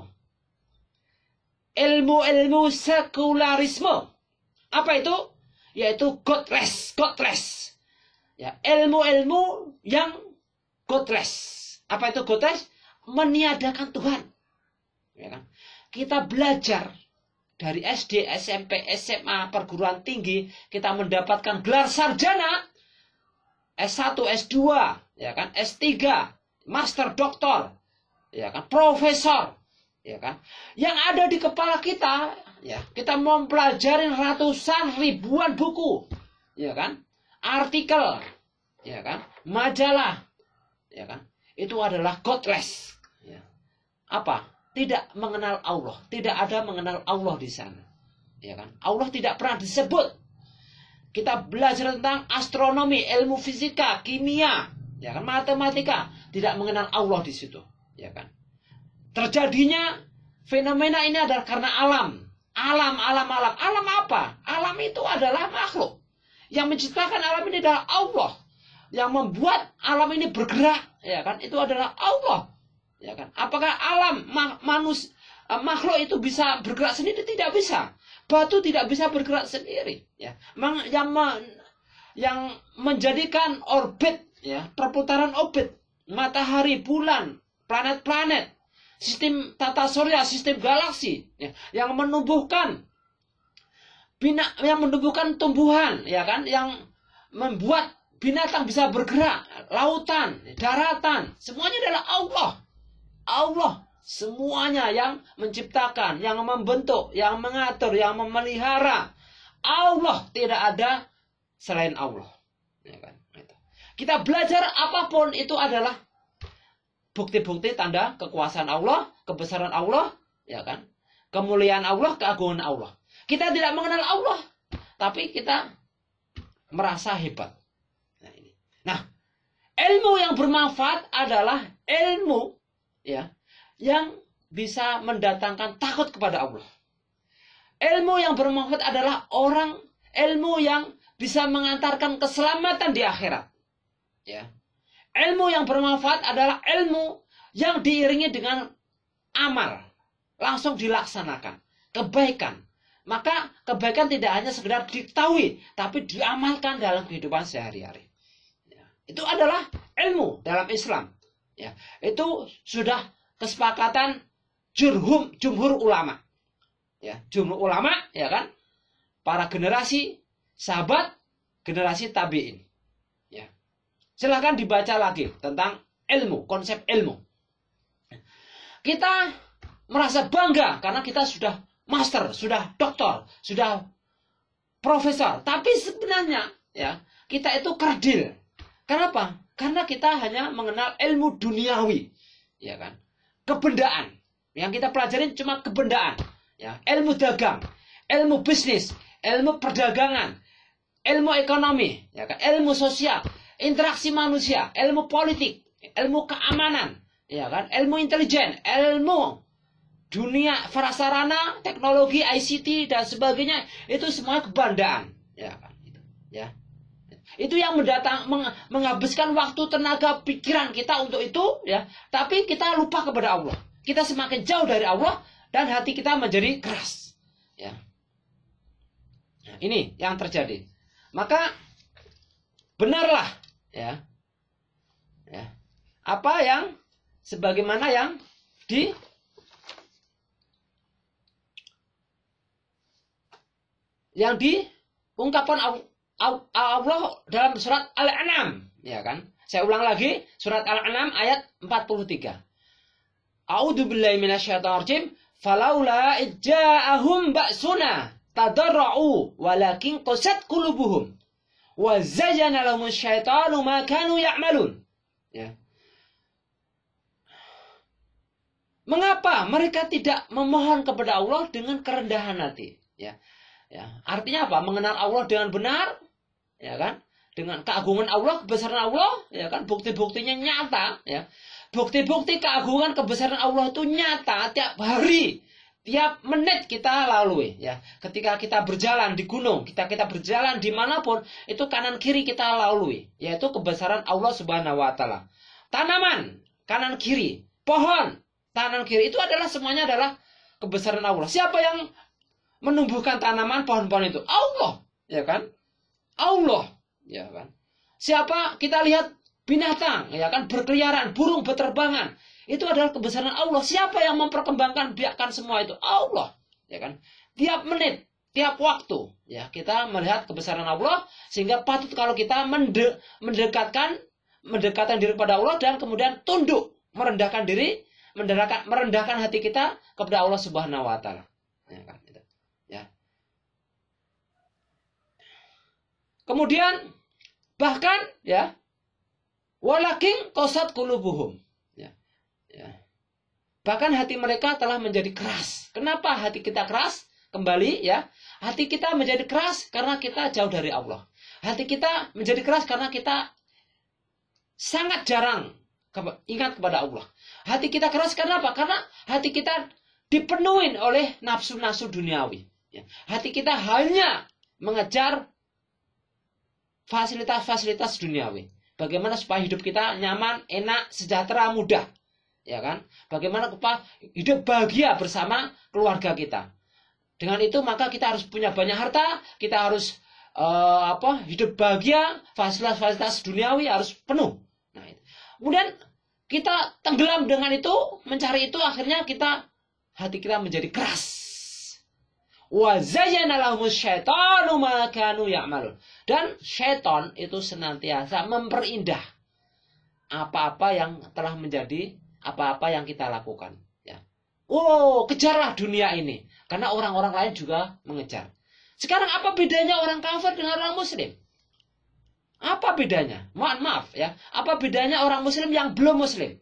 Speaker 1: Ilmu-ilmu sekularisme. Apa itu? Yaitu godless, godless. Ya, ilmu-ilmu yang godless. Apa itu godless? Meniadakan Tuhan. Ya kan? Kita belajar dari S D, S M P, S M A, perguruan tinggi, kita mendapatkan gelar sarjana, S satu, S dua, ya kan, S tiga, master doktor, ya kan, profesor, ya kan. Yang ada di kepala kita, ya, kita mempelajari ratusan ribuan buku, ya kan, artikel, ya kan, majalah, ya kan. Itu adalah godless. Ya. Apa? Tidak mengenal Allah, tidak ada mengenal Allah di sana, ya kan. Allah tidak pernah disebut. Kita belajar tentang astronomi, ilmu fisika, kimia, ya kan, matematika, tidak mengenal Allah di situ, ya kan. Terjadinya fenomena ini adalah karena alam, alam, alam, alam, alam apa? Alam itu adalah makhluk. Yang menciptakan alam ini adalah Allah. Yang membuat alam ini bergerak, ya kan, itu adalah Allah, ya kan. Apakah alam manus makhluk itu bisa bergerak sendiri? Tidak bisa. Batu tidak bisa bergerak sendiri, ya. Yang yang menjadikan orbit, ya, perputaran orbit matahari, bulan, planet-planet, sistem tata surya, sistem galaksi, ya, yang menumbuhkan bina, yang menumbuhkan tumbuhan, ya kan, yang membuat binatang bisa bergerak, lautan, daratan, semuanya adalah Allah. Allah. Semuanya yang menciptakan, yang membentuk, yang mengatur, yang memelihara. Allah, tidak ada selain Allah. Ya kan? Kita belajar apapun itu adalah bukti-bukti tanda kekuasaan Allah, kebesaran Allah, ya kan? Kemuliaan Allah, keagungan Allah. Kita tidak mengenal Allah, tapi kita merasa hebat. Nah, ini. Nah, ilmu yang bermanfaat adalah ilmu, ya, yang bisa mendatangkan takut kepada Allah. Ilmu yang bermanfaat adalah orang ilmu yang bisa mengantarkan keselamatan di akhirat. Ya. Ilmu yang bermanfaat adalah ilmu yang diiringi dengan amal, langsung dilaksanakan, kebaikan. Maka kebaikan tidak hanya sekedar diketahui, tapi diamalkan dalam kehidupan sehari-hari. Ya. Itu adalah ilmu dalam Islam. Ya. Itu sudah kesepakatan jurhum, jumhur ulama, ya, jumhur ulama, ya kan, para generasi sahabat, generasi tabiin, ya. Silahkan dibaca lagi tentang ilmu, konsep ilmu. Kita merasa bangga karena kita sudah master, sudah doktor, sudah profesor, tapi sebenarnya, ya, kita itu kerdil. Kenapa? Karena kita hanya mengenal ilmu duniawi, ya kan. Kebendaan. Yang kita pelajarin cuma kebendaan. Ya, ilmu dagang, ilmu bisnis, ilmu perdagangan, ilmu ekonomi, ya kan? Ilmu sosial, interaksi manusia, ilmu politik, ilmu keamanan, ya kan? Ilmu intelijen, ilmu dunia prasarana, teknologi, I C T dan sebagainya, itu semua kebendaan, ya kan? Itu, ya. Itu yang mendatang meng, menghabiskan waktu, tenaga, pikiran kita untuk itu, ya. Tapi kita lupa kepada Allah. Kita semakin jauh dari Allah dan hati kita menjadi keras, ya. Nah, ini yang terjadi. Maka benarlah, ya, ya, apa yang sebagaimana yang di yang diungkapkan Allah Allah dalam surat Al-An'am, ya kan? Saya ulang lagi, surat Al-An'am ayat empat puluh tiga. A'udzubillahi minasyaitonir rajim, falaula ijja'ahum ba'suna tadarra'u walakin qasat qulubuhum wa zayyana lahum syaitanu ma kanu ya'malun. Ya. Mengapa mereka tidak memohon kepada Allah dengan kerendahan hati? Ya, ya. Artinya apa? Mengenal Allah dengan benar, ya kan? Dengan keagungan Allah, kebesaran Allah, ya kan? Bukti-buktinya nyata, ya. Bukti-bukti keagungan kebesaran Allah itu nyata tiap hari, tiap menit kita lalui, ya. Ketika kita berjalan di gunung, kita kita berjalan dimanapun, itu kanan kiri kita lalui, yaitu kebesaran Allah Subhanahu Wa Taala. Tanaman kanan kiri, pohon kanan kiri itu adalah semuanya adalah kebesaran Allah. Siapa yang menumbuhkan tanaman pohon-pohon itu? Allah, ya kan? Allah, ya kan? Siapa kita lihat binatang, ya kan, berkeliaran, burung berterbangan, itu adalah kebesaran Allah. Siapa yang memperkembangkan biarkan semua itu? Allah, ya kan? Tiap menit, tiap waktu, ya kita melihat kebesaran Allah, sehingga patut kalau kita mende mendekatkan mendekatkan diri kepada Allah dan kemudian tunduk, merendahkan diri, merendahkan, merendahkan hati kita kepada Allah Subhanahu Wa Taala. Ya kan? Ya. Kemudian bahkan ya, walakin qasat qulubuhum. Ya. Ya. Bahkan hati mereka telah menjadi keras. Kenapa hati kita keras? Kembali ya, hati kita menjadi keras karena kita jauh dari Allah. Hati kita menjadi keras karena kita sangat jarang ingat kepada Allah. Hati kita keras karena apa? Karena hati kita dipenuhi oleh nafsu-nafsu duniawi. Hati kita hanya mengejar fasilitas-fasilitas duniawi. Bagaimana supaya hidup kita nyaman, enak, sejahtera, mudah. Ya kan? Bagaimana supaya hidup bahagia bersama keluarga kita. Dengan itu maka kita harus punya banyak harta, kita harus uh, apa? hidup bahagia, fasilitas-fasilitas duniawi harus penuh. Nah, itu. Kemudian kita tenggelam dengan itu, mencari itu, akhirnya kita hati kita menjadi keras. Wa zayyana lahumus syaitanu ma kanu ya'malun. Dan syaitan itu senantiasa memperindah apa-apa yang telah menjadi apa-apa yang kita lakukan, ya. Oh, kejarlah dunia ini karena orang-orang lain juga mengejar. Sekarang apa bedanya orang kafir dengan orang muslim? Apa bedanya? Mohon maaf ya. Apa bedanya orang muslim yang belum muslim?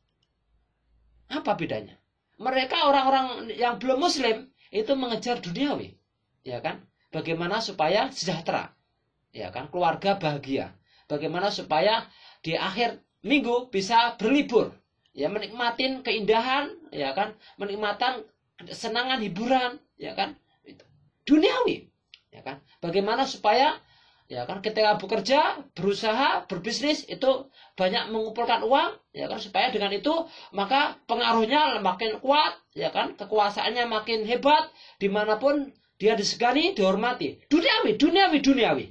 Speaker 1: Apa bedanya? Mereka orang-orang yang belum muslim itu mengejar duniawi, ya kan? Bagaimana supaya sejahtera, ya kan? Keluarga bahagia. Bagaimana supaya di akhir minggu bisa berlibur, ya, menikmatin keindahan, ya kan? Menikmatan kesenangan hiburan, ya kan? Itu duniawi, ya kan? Bagaimana supaya, ya kan, ketika bekerja, berusaha, berbisnis itu banyak mengumpulkan uang, ya kan, supaya dengan itu maka pengaruhnya makin kuat, ya kan, kekuasaannya makin hebat, dimanapun dia disegani, dihormati. Duniawi, duniawi, duniawi,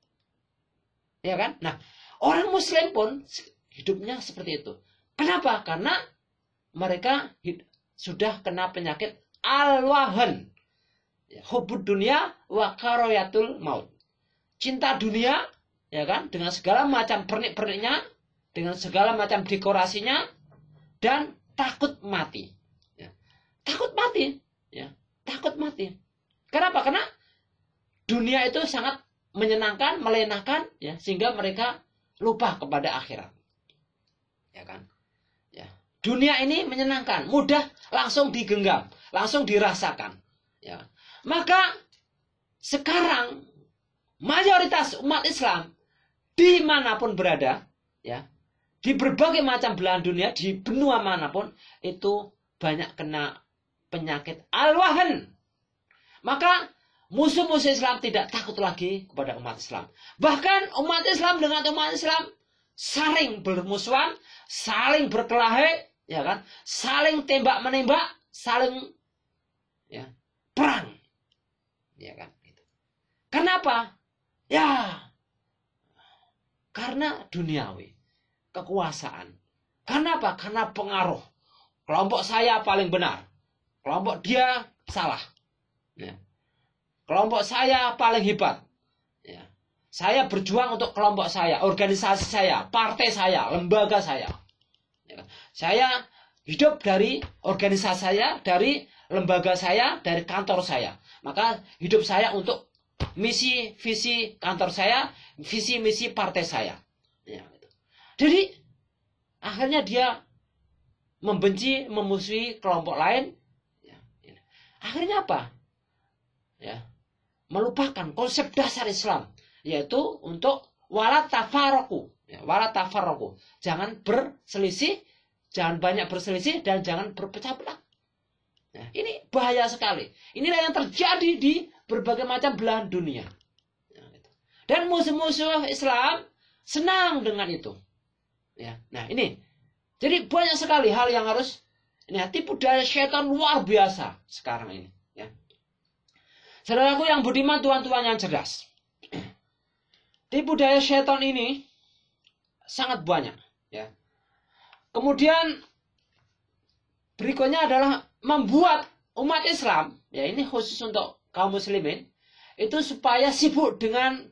Speaker 1: ya kan. Nah, orang Muslim pun hidupnya seperti itu. Kenapa? Karena mereka sudah kena penyakit al-wahan, hubud dunia wa karayatul maut. Cinta dunia, ya kan, dengan segala macam pernik-perniknya, dengan segala macam dekorasinya, dan takut mati. Ya. Takut mati, ya, takut mati. Kenapa? Karena dunia itu sangat menyenangkan, melenakan, ya, sehingga mereka lupa kepada akhirat. Ya kan? Ya. Dunia ini menyenangkan, mudah, langsung digenggam, langsung dirasakan. Ya. Maka sekarang mayoritas umat Islam dimanapun berada, ya, di berbagai macam belahan dunia, di benua manapun, itu banyak kena penyakit al-wahan. Maka musuh-musuh Islam tidak takut lagi kepada umat Islam. Bahkan umat Islam dengan umat Islam saling bermusuhan, saling berkelahi, ya kan, saling tembak-menembak, saling, ya, perang, ya kan. Kenapa? Ya, karena duniawi, kekuasaan. Karena apa? Karena pengaruh. Kelompok saya paling benar, kelompok dia salah. Ya. Kelompok saya paling hebat. Ya. Saya berjuang untuk kelompok saya, organisasi saya, partai saya, lembaga saya. Ya. Saya hidup dari organisasi saya, dari lembaga saya, dari kantor saya. Maka hidup saya untuk misi visi kantor saya, visi misi partai saya. Ya, gitu. Jadi akhirnya dia membenci, memusuhi kelompok lain. Ya, akhirnya apa? Ya, melupakan konsep dasar Islam, yaitu untuk wala tafarraqu, ya, wala tafarraqu. Jangan berselisih, jangan banyak berselisih, dan jangan berpecah belah. Nah, ini bahaya sekali. Inilah yang terjadi di berbagai macam belahan dunia. Dan musuh-musuh Islam senang dengan itu. Ya, nah ini. Jadi banyak sekali hal yang harus, ini tipu daya syaitan luar biasa sekarang ini. Ya. Saudaraku yang budiman, tuan-tuan yang cerdas. Tipu daya syaitan ini sangat banyak. Ya. Kemudian berikutnya adalah membuat umat Islam, ya ini khusus untuk kaum muslimin, itu supaya sibuk dengan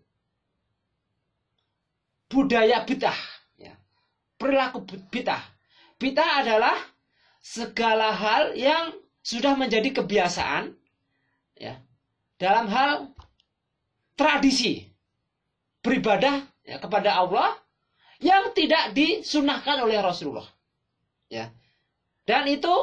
Speaker 1: budaya bid'ah, ya. Perilaku bid'ah. Bid'ah adalah segala hal yang sudah menjadi kebiasaan, ya, dalam hal tradisi beribadah, ya, kepada Allah yang tidak disunahkan oleh Rasulullah, ya. Dan itu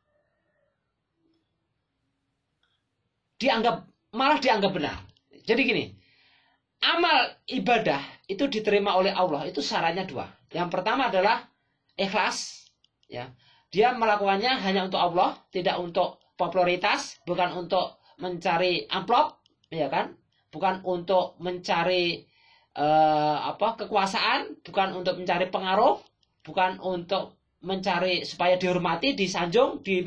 Speaker 1: dianggap, malah dianggap benar. Jadi gini, amal ibadah itu diterima oleh Allah itu syaratnya dua. Yang pertama adalah ikhlas, ya. Dia melakukannya hanya untuk Allah, tidak untuk popularitas, bukan untuk mencari amplop, ya kan? Bukan untuk mencari eh, apa kekuasaan, bukan untuk mencari pengaruh, bukan untuk mencari supaya dihormati, disanjung, di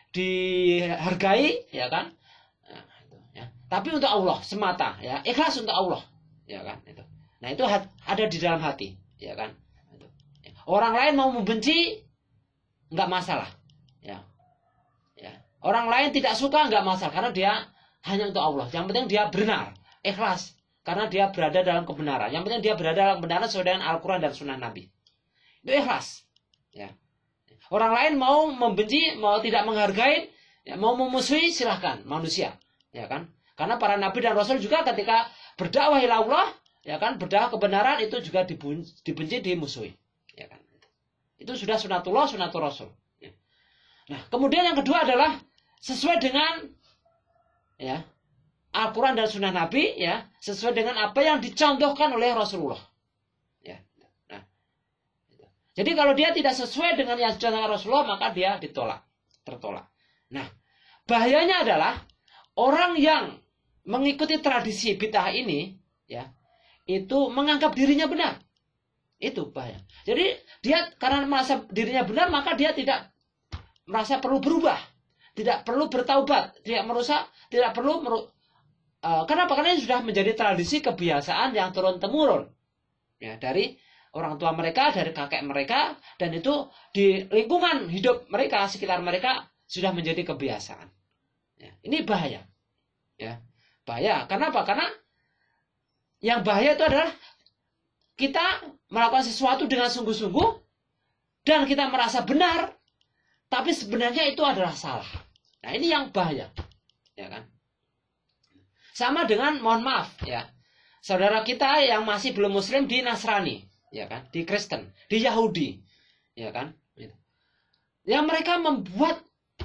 Speaker 1: dihargai, ya kan? Nah, itu, ya. Tapi untuk Allah semata, ya, ikhlas untuk Allah, ya kan? Itu. Nah itu ada di dalam hati, ya kan? Itu. Orang lain mau membenci, nggak masalah, ya. Ya. Orang lain tidak suka, nggak masalah, karena dia hanya untuk Allah. Yang penting dia benar, ikhlas, karena dia berada dalam kebenaran. Yang penting dia berada dalam kebenaran sesuai dengan Al-Quran dan Sunnah Nabi. Itu ikhlas, ya. Orang lain mau membenci, mau tidak menghargai, ya, mau memusuhi, silahkan, manusia, ya kan? Karena para nabi dan rasul juga ketika berdakwah ila Allah, ya kan, berdakwah kebenaran itu juga dibenci, dimusuhi, ya kan? Itu sudah sunatullah, sunatul rasul. Ya. Nah, kemudian yang kedua adalah sesuai dengan, ya, Al-Quran dan Sunnah Nabi, ya, sesuai dengan apa yang dicontohkan oleh Rasulullah. Ya. Nah, jadi kalau dia tidak sesuai dengan yang dicontohkan Rasulullah, maka dia ditolak, tertolak. Nah, bahayanya adalah orang yang mengikuti tradisi bid'ah ini, ya, itu menganggap dirinya benar. Itu bahaya. Jadi dia karena merasa dirinya benar, maka dia tidak merasa perlu berubah, tidak perlu bertaubat, tidak merasa, tidak perlu meru, uh, kenapa? Karena ini sudah menjadi tradisi kebiasaan yang turun temurun, ya, dari orang tua mereka, dari kakek mereka, dan itu di lingkungan hidup mereka, sekitar mereka sudah menjadi kebiasaan. Ya, ini bahaya, ya, bahaya. Kenapa? Karena yang bahaya itu adalah kita melakukan sesuatu dengan sungguh-sungguh dan kita merasa benar, tapi sebenarnya itu adalah salah. Nah, ini yang bahaya, ya kan? Sama dengan, mohon maaf, ya, saudara kita yang masih belum Muslim di Nasrani, ya kan, di Kristen, di Yahudi, ya kan, yang mereka membuat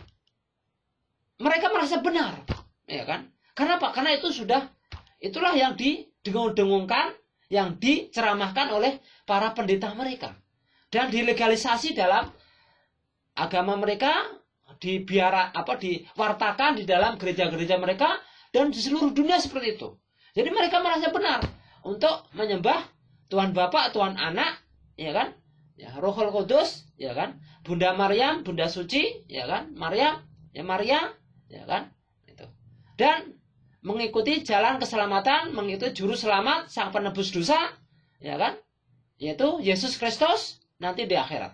Speaker 1: mereka merasa benar, ya kan? Kenapa? Karena itu sudah, itulah yang didengung-dengungkan, yang diceramahkan oleh para pendeta mereka, dan dilegalisasi dalam agama mereka, dibiara apa diwartakan di dalam gereja-gereja mereka dan di seluruh dunia seperti itu. Jadi mereka merasa benar untuk menyembah Tuhan Bapa, Tuhan Anak, ya kan? Ya, Rohul Kudus, ya kan? Bunda Maryam, Bunda Suci, ya kan? Maryam, ya Maria, ya kan? Itu. Dan mengikuti jalan keselamatan, mengikuti juru selamat, sang penebus dosa, ya kan? Yaitu Yesus Kristus nanti di akhirat.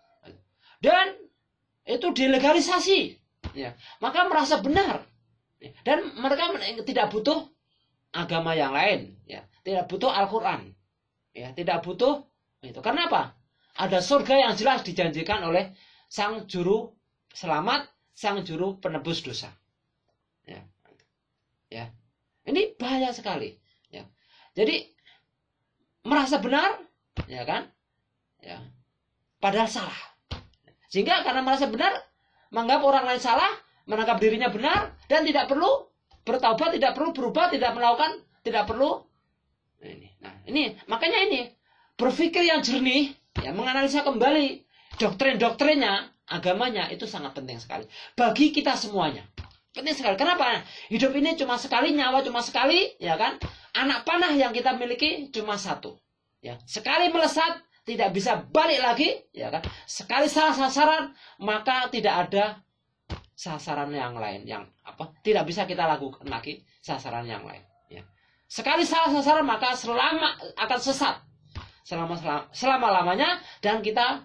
Speaker 1: Dan itu dilegalisasi, ya. Maka merasa benar. Dan mereka tidak butuh agama yang lain, ya. Tidak butuh Al-Quran, ya. Tidak butuh itu. Karena apa? Ada surga yang jelas dijanjikan oleh sang juru selamat, sang juru penebus dosa. Ya. Ya. Ini bahaya sekali, ya. Jadi merasa benar, ya kan? Ya. Padahal salah. Sehingga karena merasa benar, menganggap orang lain salah, menangkap dirinya benar, dan tidak perlu bertaubat, tidak perlu berubah, tidak melakukan, tidak perlu. Nah ini, nah, ini makanya ini berpikir yang jernih, ya, menganalisa kembali doktrin-doktrinnya, agamanya itu sangat penting sekali bagi kita semuanya. Penting sekali. Kenapa? Hidup ini cuma sekali, nyawa cuma sekali, ya kan? Anak panah yang kita miliki cuma satu. Ya, sekali melesat tidak bisa balik lagi, ya kan? Sekali salah sasaran maka tidak ada sasaran yang lain yang apa? Tidak bisa kita lakukan lagi sasaran yang lain. Ya. Sekali salah sasaran maka selama akan sesat selama selama lamanya dan kita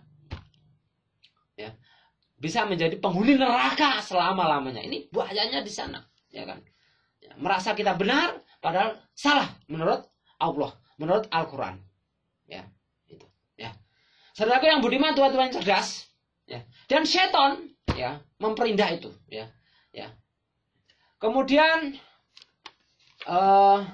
Speaker 1: ya bisa menjadi penghuni neraka selama lamanya. Ini bahayanya di sana, ya kan? Ya, merasa kita benar padahal salah menurut Allah, menurut Al-Quran. Ya, itu. Ya. Saudaraku yang budiman, Tuhan-Tuhan cerdas, ya. Dan setan ya memperindah itu, ya, ya. Kemudian uh,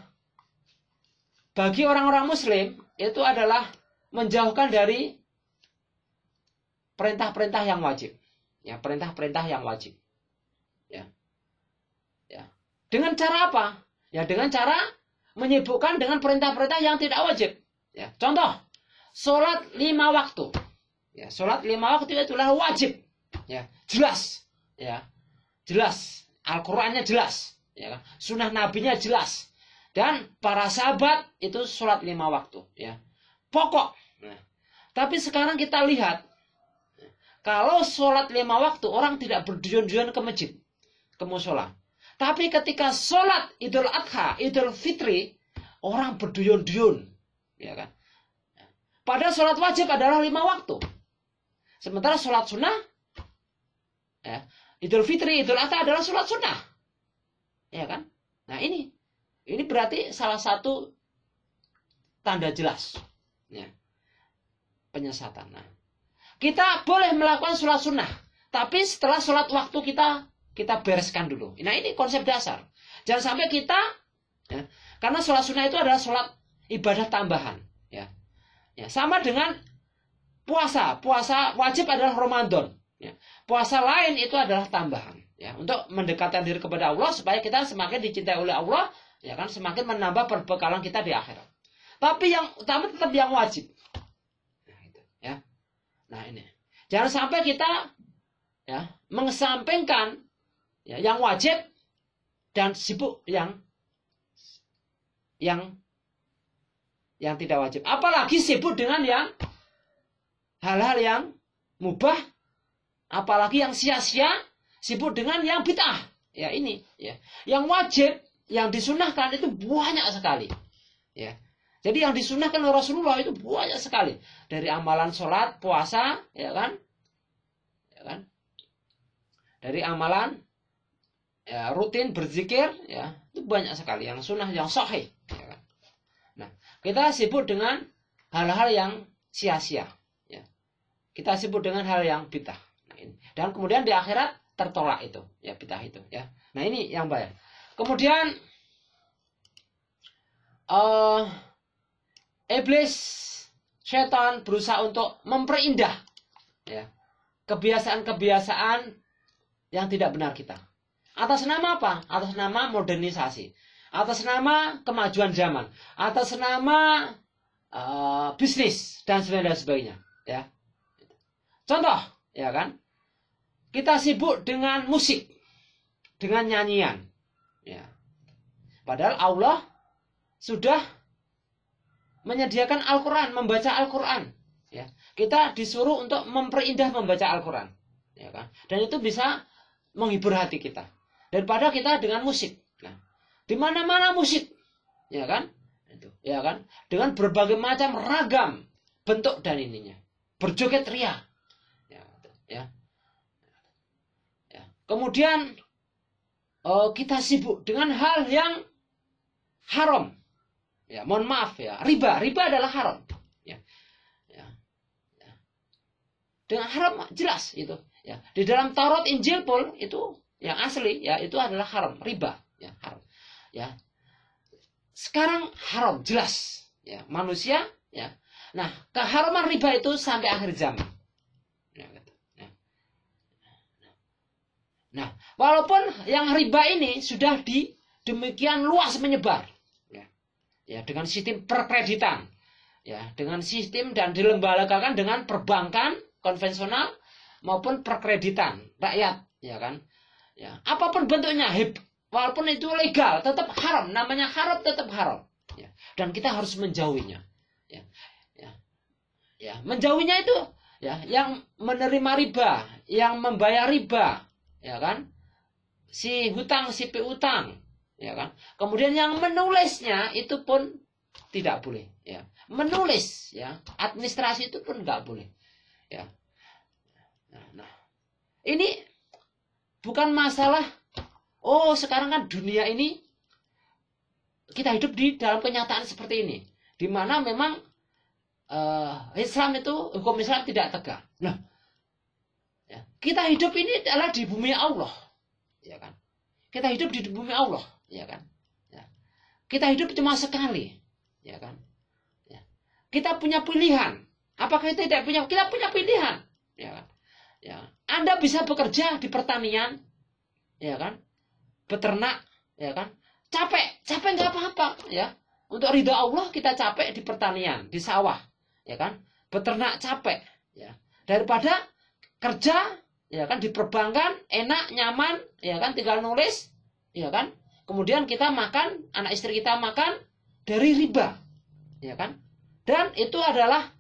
Speaker 1: bagi orang-orang Muslim itu adalah menjauhkan dari perintah-perintah yang wajib, ya, perintah-perintah yang wajib, ya, ya. Dengan cara apa? Ya, dengan cara menyibukkan dengan perintah-perintah yang tidak wajib. Ya, contoh, sholat lima waktu, ya, sholat lima waktu itu adalah wajib. Ya, jelas, ya, jelas. Al-Qur'annya jelas, ya, sunnah nabinya jelas, dan para sahabat itu sholat lima waktu, ya, pokok. Nah, tapi sekarang kita lihat, kalau sholat lima waktu orang tidak berduyun-duyun ke masjid, ke musola. Tapi ketika sholat Idul Adha, Idul Fitri, orang berduyun-duyun, ya kan? Padahal sholat wajib adalah lima waktu. Sementara sholat sunnah, ya, Idul Fitri, Idul Adha adalah sholat sunnah, ya kan? Nah ini, ini berarti salah satu tanda jelas, ya, penyesatan. Nah, kita boleh melakukan sholat sunnah, tapi setelah sholat waktu kita kita bereskan dulu. Nah ini konsep dasar. Jangan sampai kita, ya, karena sholat sunnah itu adalah sholat ibadah tambahan, ya, ya, sama dengan puasa. Puasa wajib adalah Ramadan. Ya. Puasa lain itu adalah tambahan, ya, untuk mendekatkan diri kepada Allah supaya kita semakin dicintai oleh Allah, ya kan, semakin menambah perbekalan kita di akhirat. Tapi yang utama tetap yang wajib. Nah, itu, ya. Nah ini, jangan sampai kita ya mengesampingkan ya, yang wajib dan sibuk yang yang yang tidak wajib. Apalagi sibuk dengan yang hal-hal yang mubah. Apalagi yang sia-sia, sibuk dengan yang bid'ah. Ya ini, ya. Yang wajib, yang disunahkan itu banyak sekali. Ya. Jadi yang disunahkan oleh Rasulullah itu banyak sekali. Dari amalan sholat, puasa, ya kan? Ya kan? Dari amalan ya, rutin berzikir, ya, itu banyak sekali. Yang sunnah, yang sahih. Ya kan? Nah, kita sibuk dengan hal-hal yang sia-sia. Ya. Kita sibuk dengan hal yang bid'ah. Dan kemudian di akhirat tertolak itu, ya, bid'ah itu, ya. Nah ini yang bahaya. Kemudian uh, iblis, setan berusaha untuk memperindah, ya, kebiasaan-kebiasaan yang tidak benar kita. Atas nama apa? Atas nama modernisasi, atas nama kemajuan zaman, atas nama uh, bisnis dan sebagainya, ya. Contoh, ya kan? Kita sibuk dengan musik, dengan nyanyian, ya. Padahal Allah sudah menyediakan Al-Quran, membaca Al-Quran, ya. Kita disuruh untuk memperindah membaca Al-Quran, ya kan? Dan itu bisa menghibur hati kita daripada kita dengan musik. Nah, di mana-mana musik, ya kan? Itu, ya kan? Dengan berbagai macam ragam bentuk dan ininya, berjoget ria, ya, ya. Kemudian uh, kita sibuk dengan hal yang haram. Ya, mohon maaf ya, riba, riba adalah haram. Ya, ya, ya. Dengan haram jelas itu. Ya, di dalam Taurat, Injil pun itu yang asli, ya, itu adalah haram, riba, ya, haram. Ya, sekarang haram jelas. Ya, manusia, ya. Nah, keharaman riba itu sampai akhir zaman. Ya, gitu. Ya. Walaupun yang riba ini sudah di demikian luas menyebar, ya, ya dengan sistem perkreditan, ya, dengan sistem dan dilembagakan dengan perbankan konvensional maupun perkreditan rakyat, ya kan, ya, apapun bentuknya, hip, walaupun itu legal, tetap haram, namanya haram tetap haram, ya, dan kita harus menjauhinya, ya, ya, ya, menjauhinya itu, ya, yang menerima riba, yang membayar riba, ya kan, si hutang, si piutang, ya kan. Kemudian yang menulisnya itu pun tidak boleh, ya. Menulis, ya, administrasi itu pun nggak boleh, ya. Nah, nah, ini bukan masalah. Oh, sekarang kan dunia ini kita hidup di dalam kenyataan seperti ini, di mana memang uh, Islam itu, hukum Islam tidak tegak. Nah, ya, kita hidup ini adalah di bumi Allah. Ya kan, kita hidup di bumi Allah, ya kan, ya. Kita hidup cuma sekali, ya kan, ya. Kita punya pilihan. Apakah kita tidak punya? Kita punya pilihan, ya kan, ya. Anda bisa bekerja di pertanian, ya kan, beternak, ya kan, capek, capek nggak apa-apa, ya. Untuk ridha Allah kita capek di pertanian, di sawah, ya kan, beternak capek, ya, daripada kerja, ya kan, di perbankan enak, nyaman, ya kan, tinggal nulis, ya kan, kemudian kita makan, anak istri kita makan dari riba, ya kan, dan itu adalah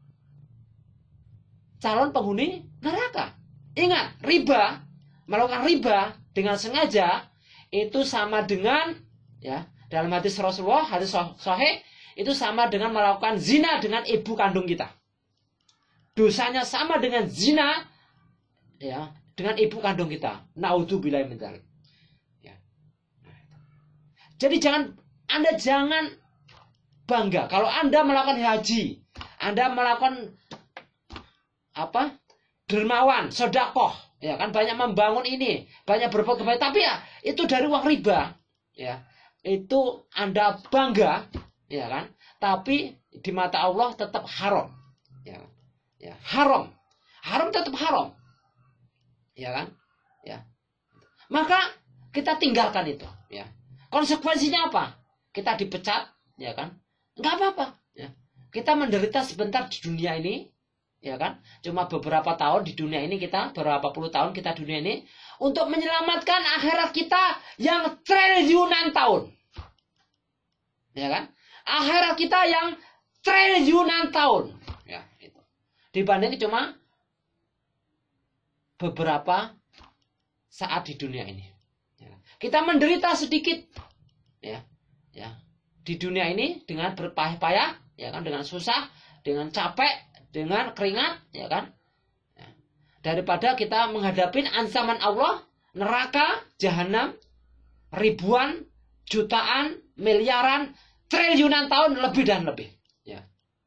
Speaker 1: calon penghuni neraka. Ingat, riba, melakukan riba dengan sengaja itu sama dengan, ya, dalam hadis Rasulullah, hadis sahih, itu sama dengan melakukan zina dengan ibu kandung kita. Dosanya sama dengan zina, ya, dengan ibu kandung kita. Naudzubillahi min dzalik. Ya. Jadi jangan, Anda jangan bangga kalau Anda melakukan haji, Anda melakukan apa? Dermawan, sedekah, ya kan, banyak membangun ini, banyak berbuat kebaikan, tapi ya itu dari uang riba, ya. Itu Anda bangga, ya kan? Tapi di mata Allah tetap haram. Ya. Ya, haram. Haram tetap haram. Ya kan, ya, maka kita tinggalkan itu, ya. Konsekuensinya apa? Kita dipecat, ya kan, nggak apa-apa, ya. Kita menderita sebentar di dunia ini, ya kan, cuma beberapa tahun di dunia ini, kita berapa puluh tahun kita dunia ini untuk menyelamatkan akhirat kita yang triliunan tahun, ya kan, akhirat kita yang triliunan tahun, ya, itu dibanding cuma beberapa saat di dunia ini, ya. Kita menderita sedikit, ya, ya, di dunia ini dengan berpayah-payah, ya kan, dengan susah, dengan capek, dengan keringat, ya kan, ya. Daripada kita menghadapi ancaman Allah, neraka, jahanam, ribuan, jutaan, miliaran, triliunan tahun lebih dan lebih, ya.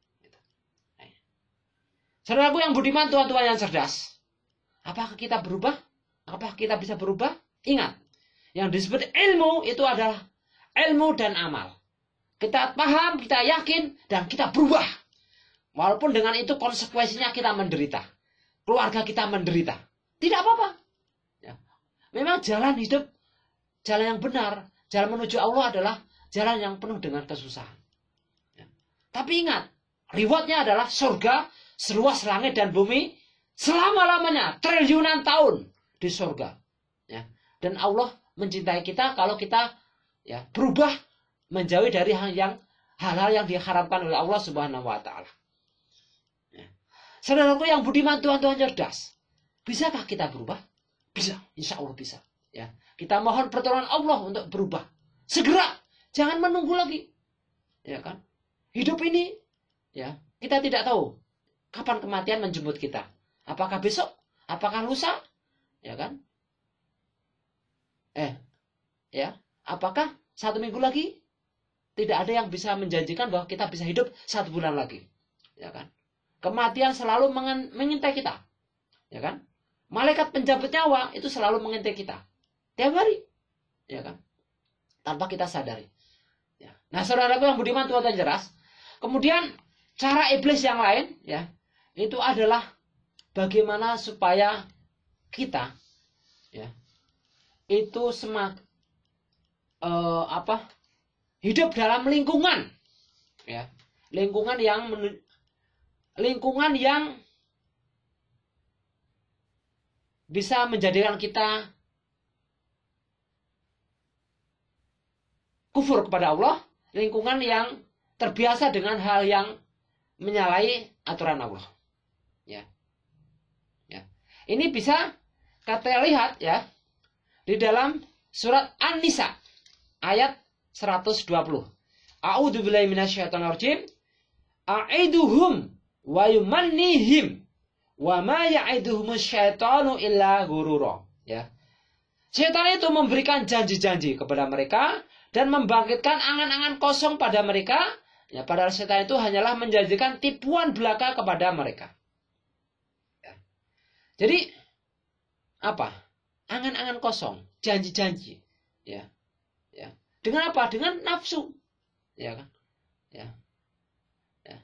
Speaker 1: Saudaraku yang budiman, tuan-tuan yang cerdas, apakah kita berubah? Apakah kita bisa berubah? Ingat, yang disebut ilmu itu adalah ilmu dan amal. Kita paham, kita yakin, dan kita berubah. Walaupun dengan itu konsekuensinya kita menderita. Keluarga kita menderita. Tidak apa-apa. Ya. Memang jalan hidup, jalan yang benar, jalan menuju Allah adalah jalan yang penuh dengan kesusahan. Ya. Tapi ingat, rewardnya adalah surga seluas langit dan bumi, selama-lamanya, triliunan tahun di surga, ya. Dan Allah mencintai kita kalau kita, ya, berubah menjauhi dari hal yang hal-hal yang diharamkan oleh Allah Subhanahu wa taala. Ya. Saudaraku yang budiman, tuan-tuan cerdas, bisakah kita berubah? Bisa, insya Allah bisa, ya. Kita mohon pertolongan Allah untuk berubah. Segera, jangan menunggu lagi. Ya kan? Hidup ini, ya, kita tidak tahu kapan kematian menjemput kita. Apakah besok? Apakah lusa? Ya kan? Eh, ya, apakah satu minggu lagi? Tidak ada yang bisa menjanjikan bahwa kita bisa hidup satu bulan lagi. Ya kan? Kematian selalu mengintai kita. Ya kan? Malaikat penjabut nyawa itu selalu mengintai kita. Tiap hari. Ya kan? Tanpa kita sadari. Ya. Nah, saudaraku yang budiman, tuan-tuan jelas. Kemudian cara iblis yang lain, ya, itu adalah bagaimana supaya kita, ya, itu semak eh, apa hidup dalam lingkungan, ya, lingkungan yang menu, lingkungan yang bisa menjadikan kita kufur kepada Allah, lingkungan yang terbiasa dengan hal yang menyalahi aturan Allah. Ya. Ya. Ini bisa kita lihat ya di dalam surat An-Nisa ayat seratus dua puluh. A'udzu billahi minasyaitonir rajim. A'iduhum wa yumannihim wa ma ya'iduhumus syaitanu illa ghurura. Ya. Setan itu memberikan janji-janji kepada mereka dan membangkitkan angan-angan kosong pada mereka. Ya, padahal setan itu hanyalah menjanjikan tipuan belaka kepada mereka. Ya. Jadi apa? Angan-angan kosong, janji-janji. Ya. Ya. Dengan apa? Dengan nafsu. Ya kan? Ya. Ya.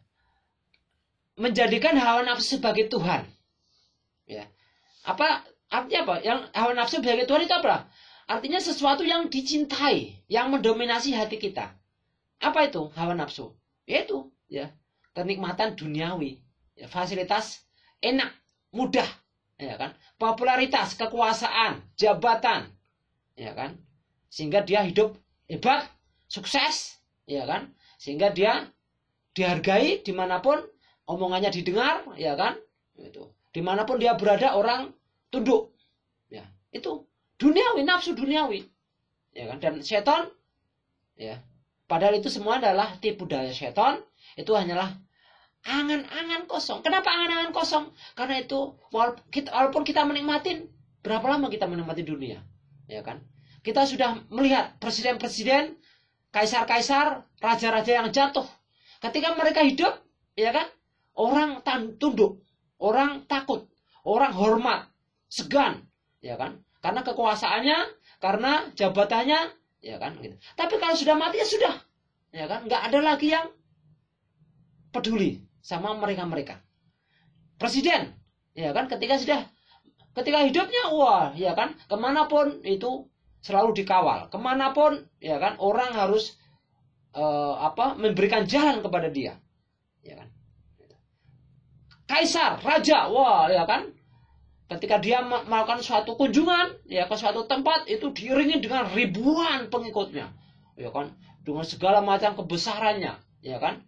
Speaker 1: Menjadikan hawa nafsu sebagai Tuhan. Ya. Apa artinya apa? Yang hawa nafsu sebagai Tuhan itu apa? Artinya sesuatu yang dicintai, yang mendominasi hati kita. Apa itu hawa nafsu? Yaitu ya kenikmatan duniawi, ya, fasilitas enak, mudah, ya kan? Popularitas, kekuasaan, jabatan, ya kan? Sehingga dia hidup hebat, sukses, ya kan? Sehingga dia dihargai dimanapun, omongannya didengar, ya kan? Itu dimanapun dia berada orang tunduk, ya itu duniawi, nafsu duniawi, ya kan? Dan setan, ya. Padahal itu semua adalah tipu daya setan. Itu hanyalah angan-angan kosong. Kenapa angan-angan kosong? Karena itu walaupun kita menikmatin, berapa lama kita menikmati dunia, ya kan? Kita sudah melihat presiden-presiden, kaisar-kaisar, raja-raja yang jatuh. Ketika mereka hidup, ya kan? Orang tunduk, orang takut, orang hormat, segan, ya kan? Karena kekuasaannya, karena jabatannya, ya kan gitu. Tapi kalau sudah mati ya sudah, ya kan, nggak ada lagi yang peduli sama mereka-mereka. Presiden, ya kan, ketika sudah, ketika hidupnya, wah, ya kan, kemanapun itu selalu dikawal, kemanapun, ya kan, orang harus eh, apa memberikan jalan kepada dia, ya kan. Kaisar, raja, wah, ya kan. Ketika dia melakukan suatu kunjungan, ya ke suatu tempat, itu diiringi dengan ribuan pengikutnya, ya kan, dengan segala macam kebesarannya, ya kan,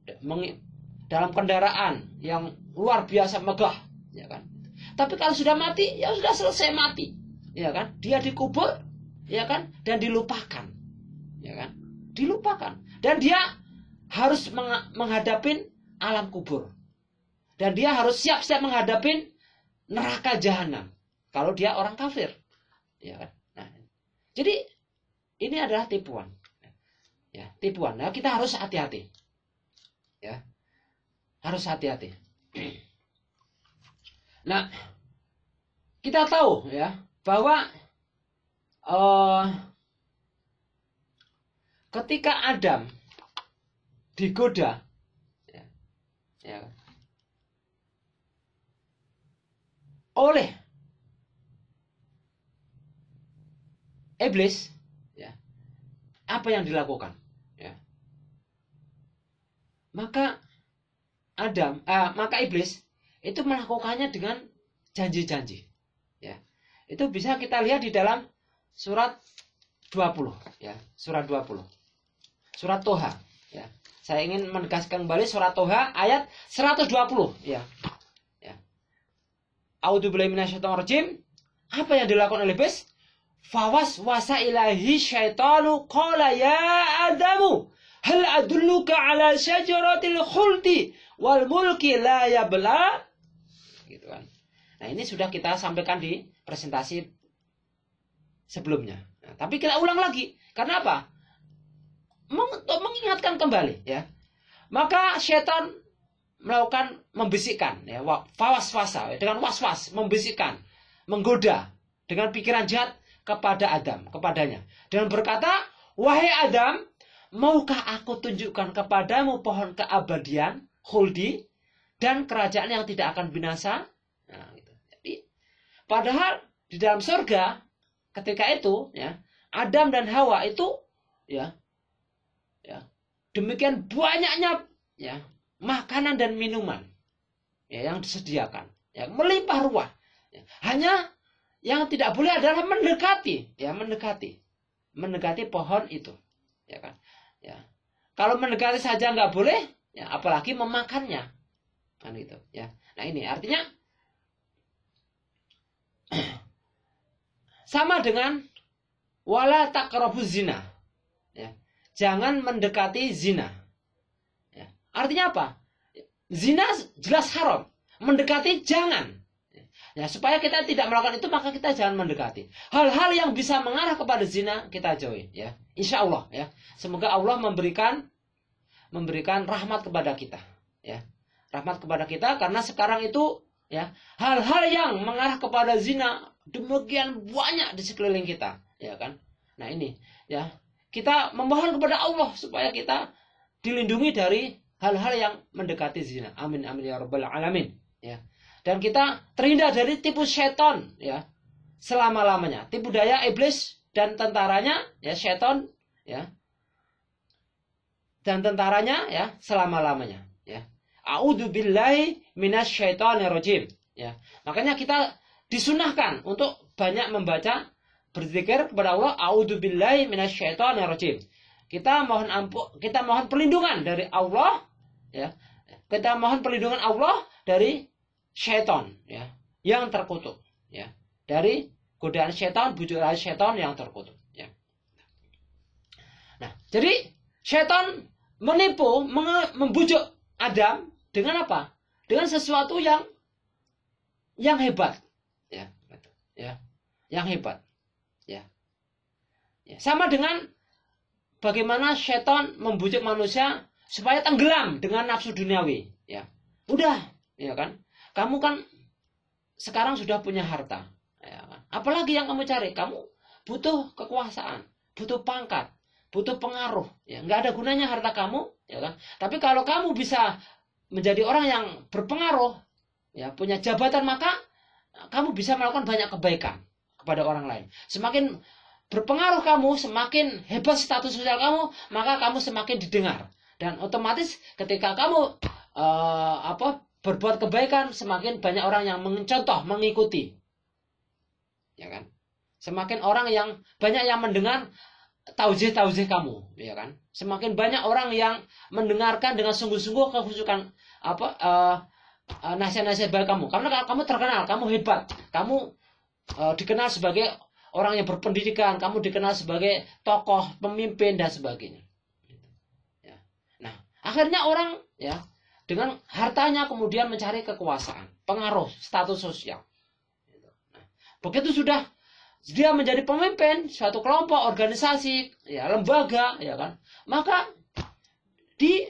Speaker 1: dalam kendaraan yang luar biasa megah, ya kan. Tapi kalau sudah mati, ya sudah selesai mati, ya kan, dia dikubur, ya kan, dan dilupakan, ya kan, dilupakan, dan dia harus menghadapi alam kubur, dan dia harus siap-siap menghadapi neraka jahanam kalau dia orang kafir, ya kan. Nah, jadi ini adalah tipuan, ya, tipuan. Nah, kita harus hati-hati, ya, harus hati-hati. Nah, kita tahu ya bahwa uh, ketika Adam digoda, ya, ya, oleh iblis, ya, apa yang dilakukan, ya, maka Adam, eh, maka iblis itu melakukannya dengan janji-janji, ya, itu bisa kita lihat di dalam surat dua puluh, ya, surat dua puluh, surat Toha, ya, saya ingin menegaskan kembali surat Toha ayat seratus dua puluh, ya. A'udzubillahi minasyaitonir rajim. Apa yang dilakukan oleh iblis? Fawas wasa ilahi syaitanu qala ya Adamu hal adulluka ala syajaratil khuldi wal mulki la yabla, gitu kan. Nah, ini sudah kita sampaikan di presentasi sebelumnya. Nah, tapi kita ulang lagi. Karena apa? Untuk mengingatkan kembali, ya. Maka syaitan melakukan membisikkan, ya, fawas-wasa, dengan was-was, membisikkan, menggoda dengan pikiran jahat kepada Adam, kepadanya, dan berkata, wahai Adam, maukah aku tunjukkan kepadamu pohon keabadian, khuldi, dan kerajaan yang tidak akan binasa? Nah, gitu. Jadi, padahal di dalam surga ketika itu ya Adam dan Hawa itu ya ya demikian banyaknya ya makanan dan minuman ya yang disediakan ya melimpah ruah ya. Hanya yang tidak boleh adalah mendekati ya mendekati mendekati pohon itu ya kan ya kalau mendekati saja nggak boleh ya apalagi memakannya kan gitu ya. Nah ini artinya sama dengan wala taqrabuz zina ya jangan mendekati zina ya. Artinya apa? Zina jelas haram, mendekati jangan ya supaya kita tidak melakukan itu maka kita jangan mendekati hal-hal yang bisa mengarah kepada zina kita jauhi ya insya Allah ya. Semoga Allah memberikan memberikan rahmat kepada kita ya rahmat kepada kita karena sekarang itu ya hal-hal yang mengarah kepada zina demikian banyak di sekeliling kita ya kan. Nah ini ya kita memohon kepada Allah supaya kita dilindungi dari hal-hal yang mendekati zina. Amin amin ya rabbal alamin ya. Dan kita terhindar dari tipu setan ya selama-lamanya. Tipu daya iblis dan tentaranya ya setan ya. Dan tentaranya ya selama-lamanya ya. A'udzubillahi minasyaitonir rajim ya. Makanya kita disunahkan untuk banyak membaca berzikir kepada Allah. A'udzubillahi minasyaitonir rajim. Kita mohon ampun, kita mohon perlindungan dari Allah ya. Kita mohon perlindungan Allah dari syaitan ya yang terkutuk ya. Dari godaan syaitan, bujukan syaitan yang terkutuk ya. Nah, jadi syaitan menipu, membujuk Adam dengan apa? Dengan sesuatu yang yang hebat ya, ya, yang hebat ya. Ya. Sama dengan bagaimana syaitan membujuk manusia supaya tenggelam dengan nafsu duniawi ya. Udah ya kan kamu kan sekarang sudah punya harta ya kan? Apalagi yang kamu cari? Kamu butuh kekuasaan, butuh pangkat, butuh pengaruh ya. Nggak ada gunanya harta kamu ya kan. Tapi kalau kamu bisa menjadi orang yang berpengaruh ya, punya jabatan, maka kamu bisa melakukan banyak kebaikan kepada orang lain. Semakin berpengaruh kamu, semakin hebat status sosial kamu, maka kamu semakin didengar. Dan otomatis ketika kamu uh, apa berbuat kebaikan, semakin banyak orang yang mencontoh, mengikuti. Ya kan? Semakin orang yang banyak yang mendengar tauzih-tauzih kamu, ya kan? Semakin banyak orang yang mendengarkan dengan sungguh-sungguh kehusukan apa uh, uh, nasihat-nasihat baik kamu. Karena kamu terkenal, kamu hebat, kamu uh, dikenal sebagai orang yang berpendidikan, kamu dikenal sebagai tokoh, pemimpin dan sebagainya. Ya. Nah, akhirnya orang ya dengan hartanya kemudian mencari kekuasaan, pengaruh, status sosial. Nah, begitu sudah dia menjadi pemimpin suatu kelompok, organisasi, ya lembaga, ya kan? Maka di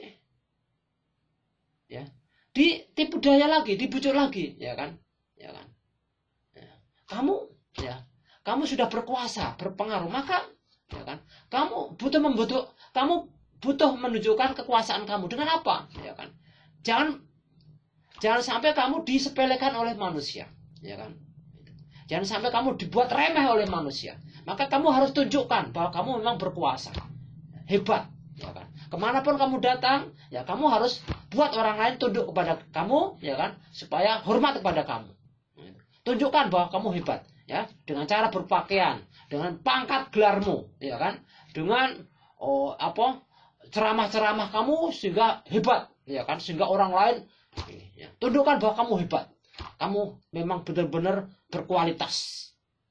Speaker 1: ya ditipu daya lagi, dibujuk lagi, ya kan? Ya kan? Ya. Kamu ya kamu sudah berkuasa, berpengaruh, maka ya kan? Kamu butuh membutuh, kamu butuh menunjukkan kekuasaan kamu dengan apa? Ya kan? Jangan jangan sampai kamu disepelekan oleh manusia, ya kan? Jangan sampai kamu dibuat remeh oleh manusia. Maka kamu harus tunjukkan bahwa kamu memang berkuasa, hebat, ya kan? Kemanapun kamu datang, ya kamu harus buat orang lain tunduk kepada kamu, ya kan? Supaya hormat kepada kamu. Tunjukkan bahwa kamu hebat, ya, dengan cara berpakaian, dengan pangkat gelarmu, ya kan? Dengan oh apa ceramah-ceramah kamu sehingga hebat, ya kan? Sehingga orang lain ya, tunjukkan bahwa kamu hebat. Kamu memang benar-benar berkualitas.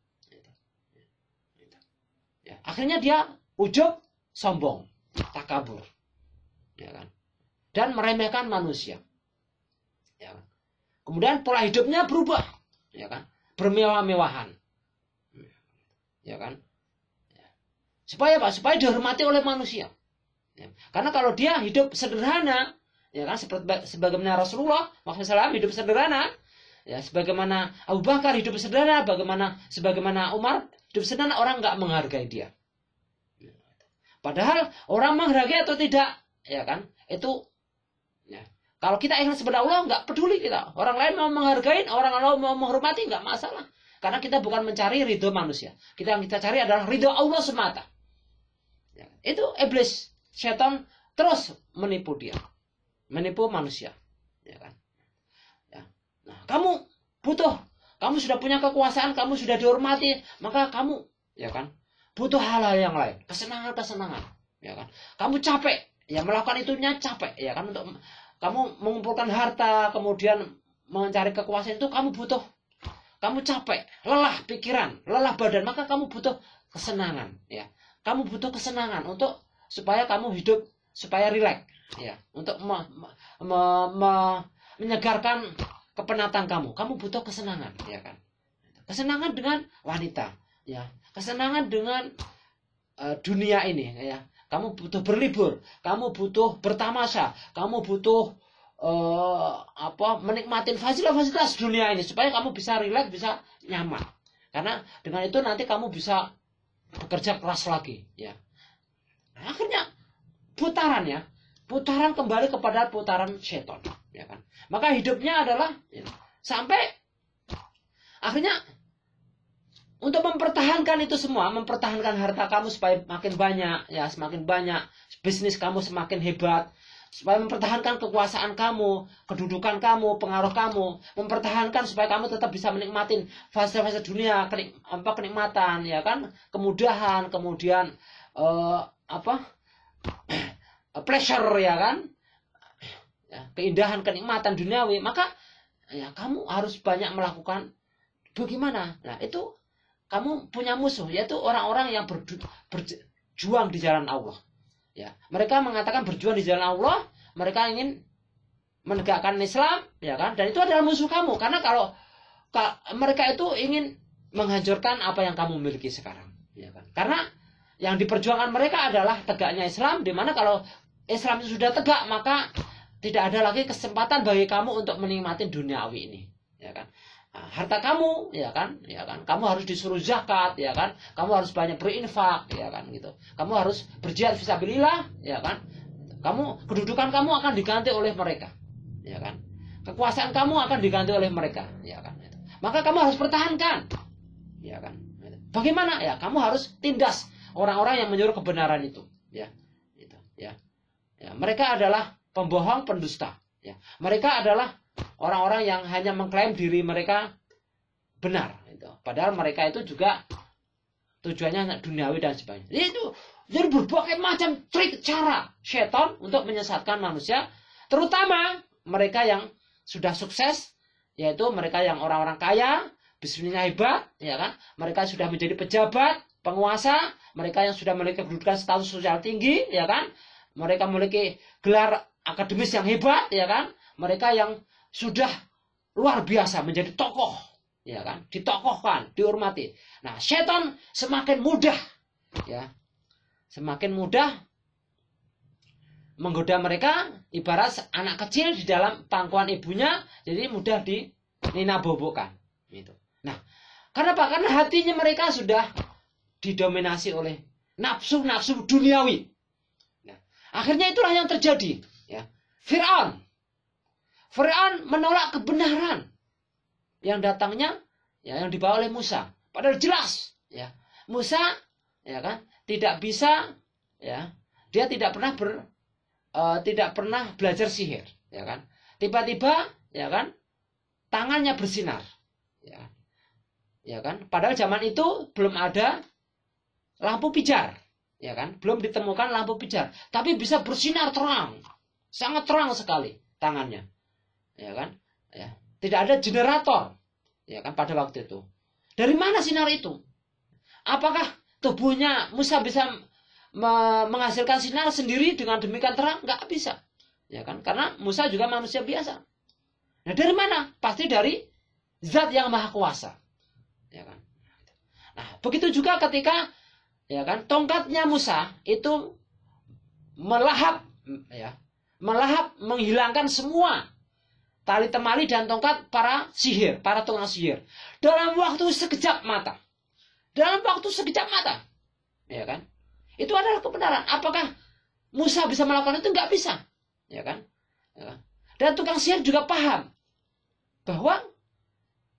Speaker 1: Ya, akhirnya dia ujub, sombong, takabur, ya kan? Dan meremehkan manusia. Ya kan? Kemudian pola hidupnya berubah, ya kan? Bermewah-mewahan, ya kan? Ya. Supaya apa? Supaya dihormati oleh manusia. Ya. Karena kalau dia hidup sederhana, ya kan? Seperti sebagaimana Rasulullah Muhammad shallallahu alaihi wasallam hidup sederhana. Ya, sebagaimana Abu Bakar hidup sederhana, bagaimana sebagaimana Umar hidup sederhana, orang nggak menghargai dia. Padahal orang menghargai atau tidak, ya kan? Itu ya. Kalau kita ikhlas kepada Allah, nggak peduli kita. Orang lain mau menghargai, orang lain mau menghormati, nggak masalah. Karena kita bukan mencari ridho manusia. Kita yang kita cari adalah ridho Allah semata. Ya, itu iblis, setan terus menipu dia, menipu manusia. Ya kan? Ya. Nah, kamu butuh, kamu sudah punya kekuasaan, kamu sudah dihormati, maka kamu, ya kan, butuh hal-hal yang lain, kesenangan-kesenangan. Ya kan? Kamu capek, ya melakukan itunya capek, ya kan, untuk kamu mengumpulkan harta, kemudian mencari kekuasaan itu kamu butuh, kamu capek, lelah pikiran, lelah badan, maka kamu butuh kesenangan, ya. Kamu butuh kesenangan untuk supaya kamu hidup supaya rileks, ya, untuk me, me, me, menyegarkan kepenatan kamu. Kamu butuh kesenangan, ya kan. Kesenangan dengan wanita, ya. Kesenangan dengan uh, dunia ini, ya. Kamu butuh berlibur, kamu butuh bertamasya, kamu butuh Uh, apa menikmati fasilitas-fasilitas dunia ini supaya kamu bisa rileks, bisa nyaman. Karena dengan itu nanti kamu bisa bekerja keras lagi, ya. Nah, akhirnya putaran, ya, putaran kembali kepada putaran setan, ya kan. Maka hidupnya adalah, ya, sampai akhirnya untuk mempertahankan itu semua, mempertahankan harta kamu supaya makin banyak, ya, semakin banyak, bisnis kamu semakin hebat, supaya mempertahankan kekuasaan kamu, kedudukan kamu, pengaruh kamu, mempertahankan supaya kamu tetap bisa menikmati fase-fase dunia, kenik, apa kenikmatan, ya kan, kemudahan, kemudian uh, apa pleasure, ya kan, ya, keindahan, kenikmatan duniawi, maka ya kamu harus banyak melakukan bagaimana. Nah, itu kamu punya musuh, yaitu orang-orang yang berju, berjuang di jalan Allah. Ya, mereka mengatakan berjuang di jalan Allah, mereka ingin menegakkan Islam, ya kan? Dan itu adalah musuh kamu, karena kalau ka, mereka itu ingin menghancurkan apa yang kamu miliki sekarang, ya kan? Karena yang diperjuangkan mereka adalah tegaknya Islam, di mana kalau Islam itu sudah tegak, maka tidak ada lagi kesempatan bagi kamu untuk menikmati duniawi ini, ya kan? Nah, harta kamu, ya kan, ya kan, kamu harus disuruh zakat, ya kan, kamu harus banyak berinfak, ya kan, gitu. Kamu harus berjihad fisabilillah, ya kan. Kamu, kedudukan kamu akan diganti oleh mereka, ya kan. Kekuasaan kamu akan diganti oleh mereka, ya kan. Maka kamu harus pertahankan, ya kan. Bagaimana? Ya, kamu harus tindas orang-orang yang menyuruh kebenaran itu, ya, itu, ya. Ya, mereka adalah pembohong, pendusta, ya. Mereka adalah orang-orang yang hanya mengklaim diri mereka benar, itu. Padahal mereka itu juga tujuannya duniawi dan sebagainya. Itu jadi berbagai macam trik cara setan untuk menyesatkan manusia, terutama mereka yang sudah sukses, yaitu mereka yang orang-orang kaya, bisnisnya hebat, ya kan? Mereka sudah menjadi pejabat, penguasa, mereka yang sudah memiliki kedudukan status sosial tinggi, ya kan? Mereka memiliki gelar akademis yang hebat, ya kan? Mereka yang sudah luar biasa menjadi tokoh, ya kan, ditokohkan, dihormati. Nah, setan semakin mudah, ya, semakin mudah menggoda mereka, ibarat anak kecil di dalam pangkuan ibunya, jadi mudah dininabobokan, gitu. Nah, kenapa? Karena hatinya mereka sudah didominasi oleh nafsu-nafsu duniawi. Nah, akhirnya itulah yang terjadi, ya. Fir'aun Fir'aun menolak kebenaran yang datangnya, ya, yang dibawa oleh Musa. Padahal jelas, ya, Musa, ya kan, tidak bisa, ya, dia tidak pernah ber, uh, tidak pernah belajar sihir, ya kan. Tiba-tiba, ya kan, tangannya bersinar, ya, ya kan. Padahal zaman itu belum ada lampu pijar, ya kan, belum ditemukan lampu pijar, tapi bisa bersinar terang, sangat terang sekali tangannya. Ya kan, ya, tidak ada generator, ya kan, pada waktu itu. Dari mana sinar itu? Apakah tubuhnya Musa bisa me- menghasilkan sinar sendiri dengan demikian terang? Nggak bisa, ya kan, karena Musa juga manusia biasa. Nah, dari mana? Pasti dari Zat yang Maha Kuasa, ya kan. Nah, begitu juga ketika, ya kan, tongkatnya Musa itu melahap, ya, melahap menghilangkan semua tali temali dan tongkat para sihir, para tukang sihir. Dalam waktu sekejap mata. Dalam waktu sekejap mata. Ya kan? Itu adalah kebenaran. Apakah Musa bisa melakukan itu? Enggak bisa. Ya kan? Ya kan? Dan tukang sihir juga paham bahwa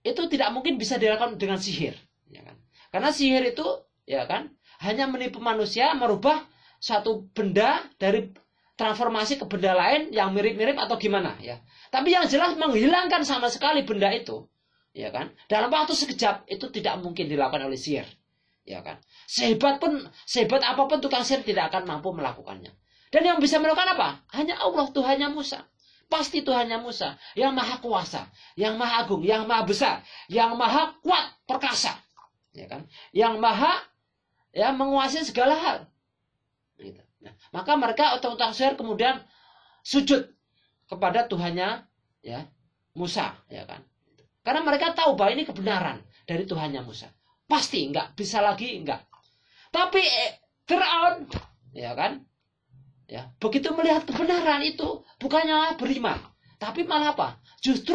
Speaker 1: itu tidak mungkin bisa dilakukan dengan sihir, ya kan? Karena sihir itu, ya kan, hanya menipu manusia, merubah suatu benda dari transformasi ke benda lain yang mirip-mirip atau gimana, ya. Tapi yang jelas menghilangkan sama sekali benda itu, ya kan? Dalam waktu sekejap itu tidak mungkin dilakukan oleh sihir, ya kan? Sehebat pun, sehebat apapun tukang sihir tidak akan mampu melakukannya. Dan yang bisa melakukan apa? Hanya Allah, Tuhannya Musa. Pasti Tuhannya Musa yang maha kuasa, yang maha agung, yang maha besar, yang maha kuat perkasa, ya kan? Yang maha ya menguasai segala hal. Gitu. Nah, maka mereka tukang sihir kemudian sujud kepada Tuhannya ya Musa, ya kan? Karena mereka tahu bahwa ini kebenaran dari Tuhannya Musa. Pasti enggak bisa lagi enggak. Tapi eh, Firaun, ya kan? Ya, begitu melihat kebenaran itu bukannya beriman, tapi malah apa? Justru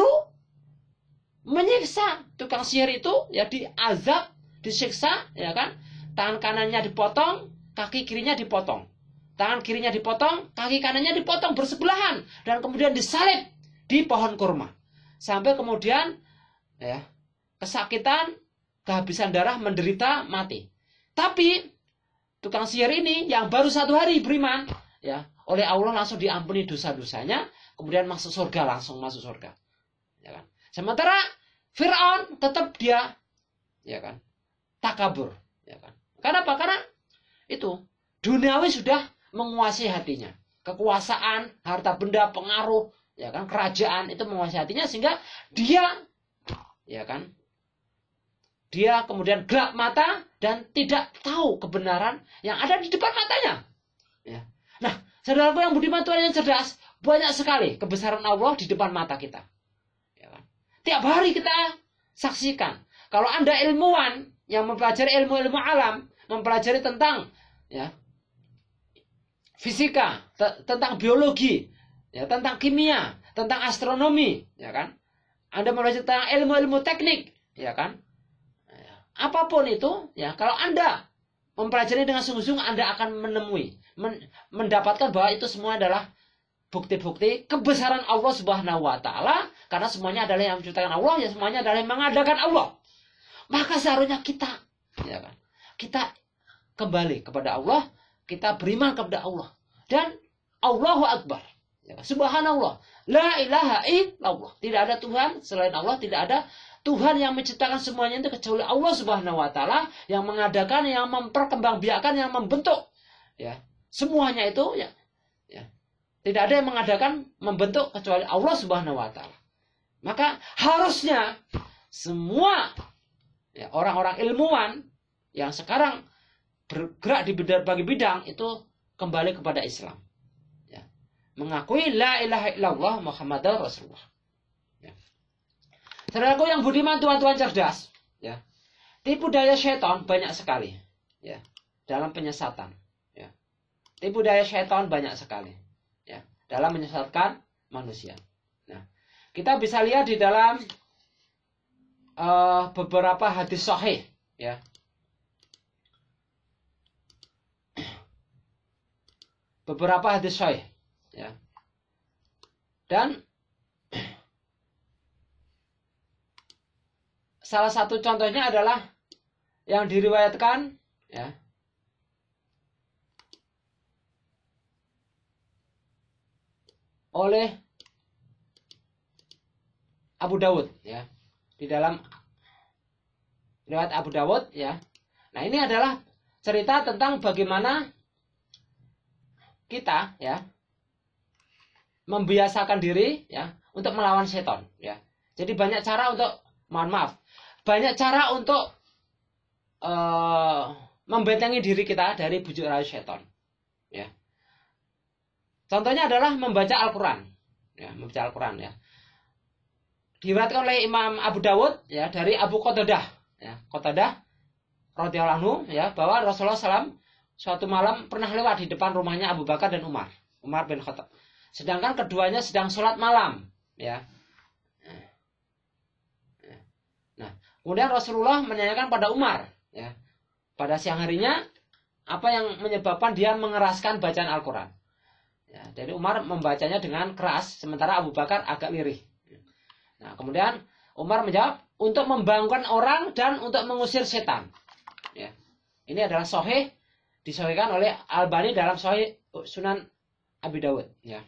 Speaker 1: menyiksa tukang sihir itu, ya diazab, disiksa, ya kan? Tangan kanannya dipotong, kaki kirinya dipotong. Tangan kirinya dipotong, kaki kanannya dipotong bersebelahan dan kemudian disalib di pohon kurma. Sampai kemudian ya, kesakitan, kehabisan darah, menderita, mati. Tapi tukang sihir ini yang baru satu hari beriman, ya, oleh Allah langsung diampuni dosa-dosanya, kemudian masuk surga, langsung masuk surga, ya kan? Sementara Firaun tetap dia, ya kan, takabur, ya kan? Karena apa? Karena itu duniawi sudah menguasai hatinya, kekuasaan, harta benda, pengaruh, ya kan, kerajaan itu menguasai hatinya sehingga dia, ya kan, dia kemudian gelap mata dan tidak tahu kebenaran yang ada di depan matanya, ya. Nah, saudaraku yang budiman, Tuhan yang cerdas, banyak sekali kebesaran Allah di depan mata kita. Ya kan? Tiap hari kita saksikan. Kalau Anda ilmuwan yang mempelajari ilmu-ilmu alam, mempelajari tentang ya, fisika, tentang biologi, ya, tentang kimia, tentang astronomi, ya kan? Anda mempelajari tentang ilmu-ilmu teknik, ya kan? Apapun itu, ya, kalau Anda mempelajari dengan sungguh-sungguh, Anda akan menemui, men mendapatkan bahwa itu semua adalah bukti-bukti kebesaran Allah Subhanahu wa taala, karena semuanya adalah yang menciptakan Allah, ya semuanya adalah yang mengadakan Allah. Maka seharusnya kita, ya kan, kita kembali kepada Allah, kita beriman kepada Allah, dan Allahu Akbar, ya kan? Subhanallah, la ilaha illallah, tidak ada Tuhan selain Allah, tidak ada Tuhan yang menciptakan semuanya itu kecuali Allah Subhanahu wa taala, yang mengadakan, yang memperkembangbiakan, yang membentuk, ya. Semuanya itu, ya, ya. Tidak ada yang mengadakan, membentuk kecuali Allah Subhanahu wa taala. Maka harusnya semua ya, orang-orang ilmuwan yang sekarang bergerak di berbagai bidang itu kembali kepada Islam. Ya. Mengakui la ilaha illallah Muhammadar Rasulullah. Saudaraku yang budiman, Tuhan-Tuhan cerdas, ya. Tipu daya syaitan banyak sekali, ya, dalam penyesatan, ya. Tipu daya syaitan banyak sekali, ya, dalam menyesatkan manusia. Nah, kita bisa lihat di dalam uh, beberapa hadis sahih, ya. Beberapa hadis sahih, ya. Dan salah satu contohnya adalah yang diriwayatkan, ya, oleh Abu Dawud, ya, di dalam riwayat Abu Dawud, ya. Nah, ini adalah cerita tentang bagaimana kita, ya, membiasakan diri, ya, untuk melawan setan, ya. Jadi banyak cara untuk, mohon maaf, banyak cara untuk uh, membentengi diri kita dari bujuk rayu setan, ya. Contohnya adalah membaca Al-Quran, ya, membaca Al-Quran, ya. Diriwayatkan oleh Imam Abu Dawud, ya, dari Abu Qatadah, ya, Qatadah radhiyallahu anhu, ya, bahwa Rasulullah shallallahu alaihi wasallam suatu malam pernah lewat di depan rumahnya Abu Bakar dan Umar, Umar bin Khattab. Sedangkan keduanya sedang sholat malam, ya. Nah, kemudian Rasulullah menanyakan pada Umar, ya, pada siang harinya apa yang menyebabkan dia mengeraskan bacaan Al-Quran. Ya, jadi Umar membacanya dengan keras, sementara Abu Bakar agak lirih. Nah, kemudian Umar menjawab, untuk membangunkan orang dan untuk mengusir setan. Ya. Ini adalah sahih, disahihkan oleh Albani dalam Sahih Sunan Abi Dawud. Ya.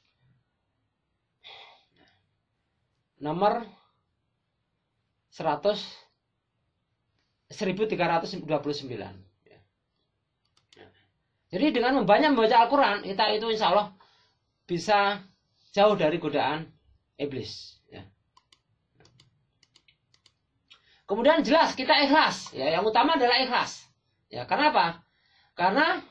Speaker 1: Nomor seratus seribu tiga ratus dua puluh sembilan. Ya. Jadi dengan membanyak membaca Al-Quran, kita itu insya Allah bisa jauh dari godaan iblis. Ya. Kemudian jelas kita ikhlas. Ya, yang utama adalah ikhlas. Ya, karena apa? Karena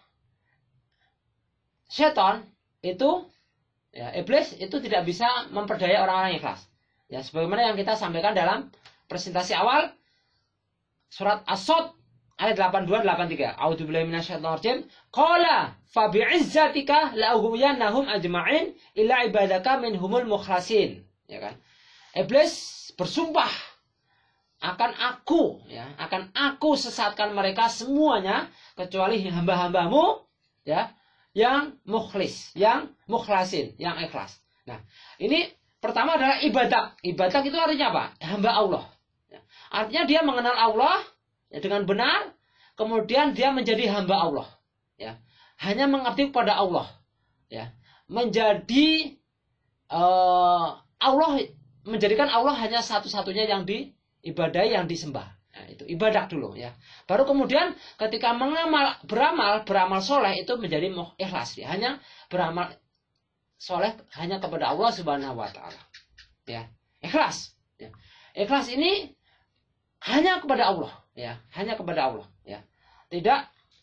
Speaker 1: setan itu, ya, iblis itu tidak bisa memperdaya orang-orang yang ikhlas. Ya, sebagaimana yang kita sampaikan dalam presentasi awal surat As-Sod ayat delapan puluh dua delapan puluh tiga. A'udzubillahi minasyaitonir rajim. Qala fa bi'izzatika la'ughwiyannahum ajma'in illa ibadaka minhumul mukhlasin. Ya kan? Iblis bersumpah, akan aku, ya, akan aku sesatkan mereka semuanya kecuali hamba-hambamu, ya, yang mukhlis, yang mukhlasin, yang ikhlas. Nah, ini pertama adalah ibadah. Ibadah itu artinya apa? Hamba Allah. Ya. Artinya dia mengenal Allah, ya, dengan benar, kemudian dia menjadi hamba Allah. Ya. Hanya mengabdi kepada Allah. Ya. Menjadi uh, Allah, menjadikan Allah hanya satu-satunya yang di ibadah, yang disembah. Nah, itu ibadah dulu, ya. Baru kemudian ketika mengamal, beramal, beramal soleh itu menjadi ikhlas. Ya. Hanya beramal soleh hanya kepada Allah Subhanahu Wa Taala. Ya, ikhlas. Ya. Ikhlas ini hanya kepada Allah. Ya, hanya kepada Allah. Ya, tidak,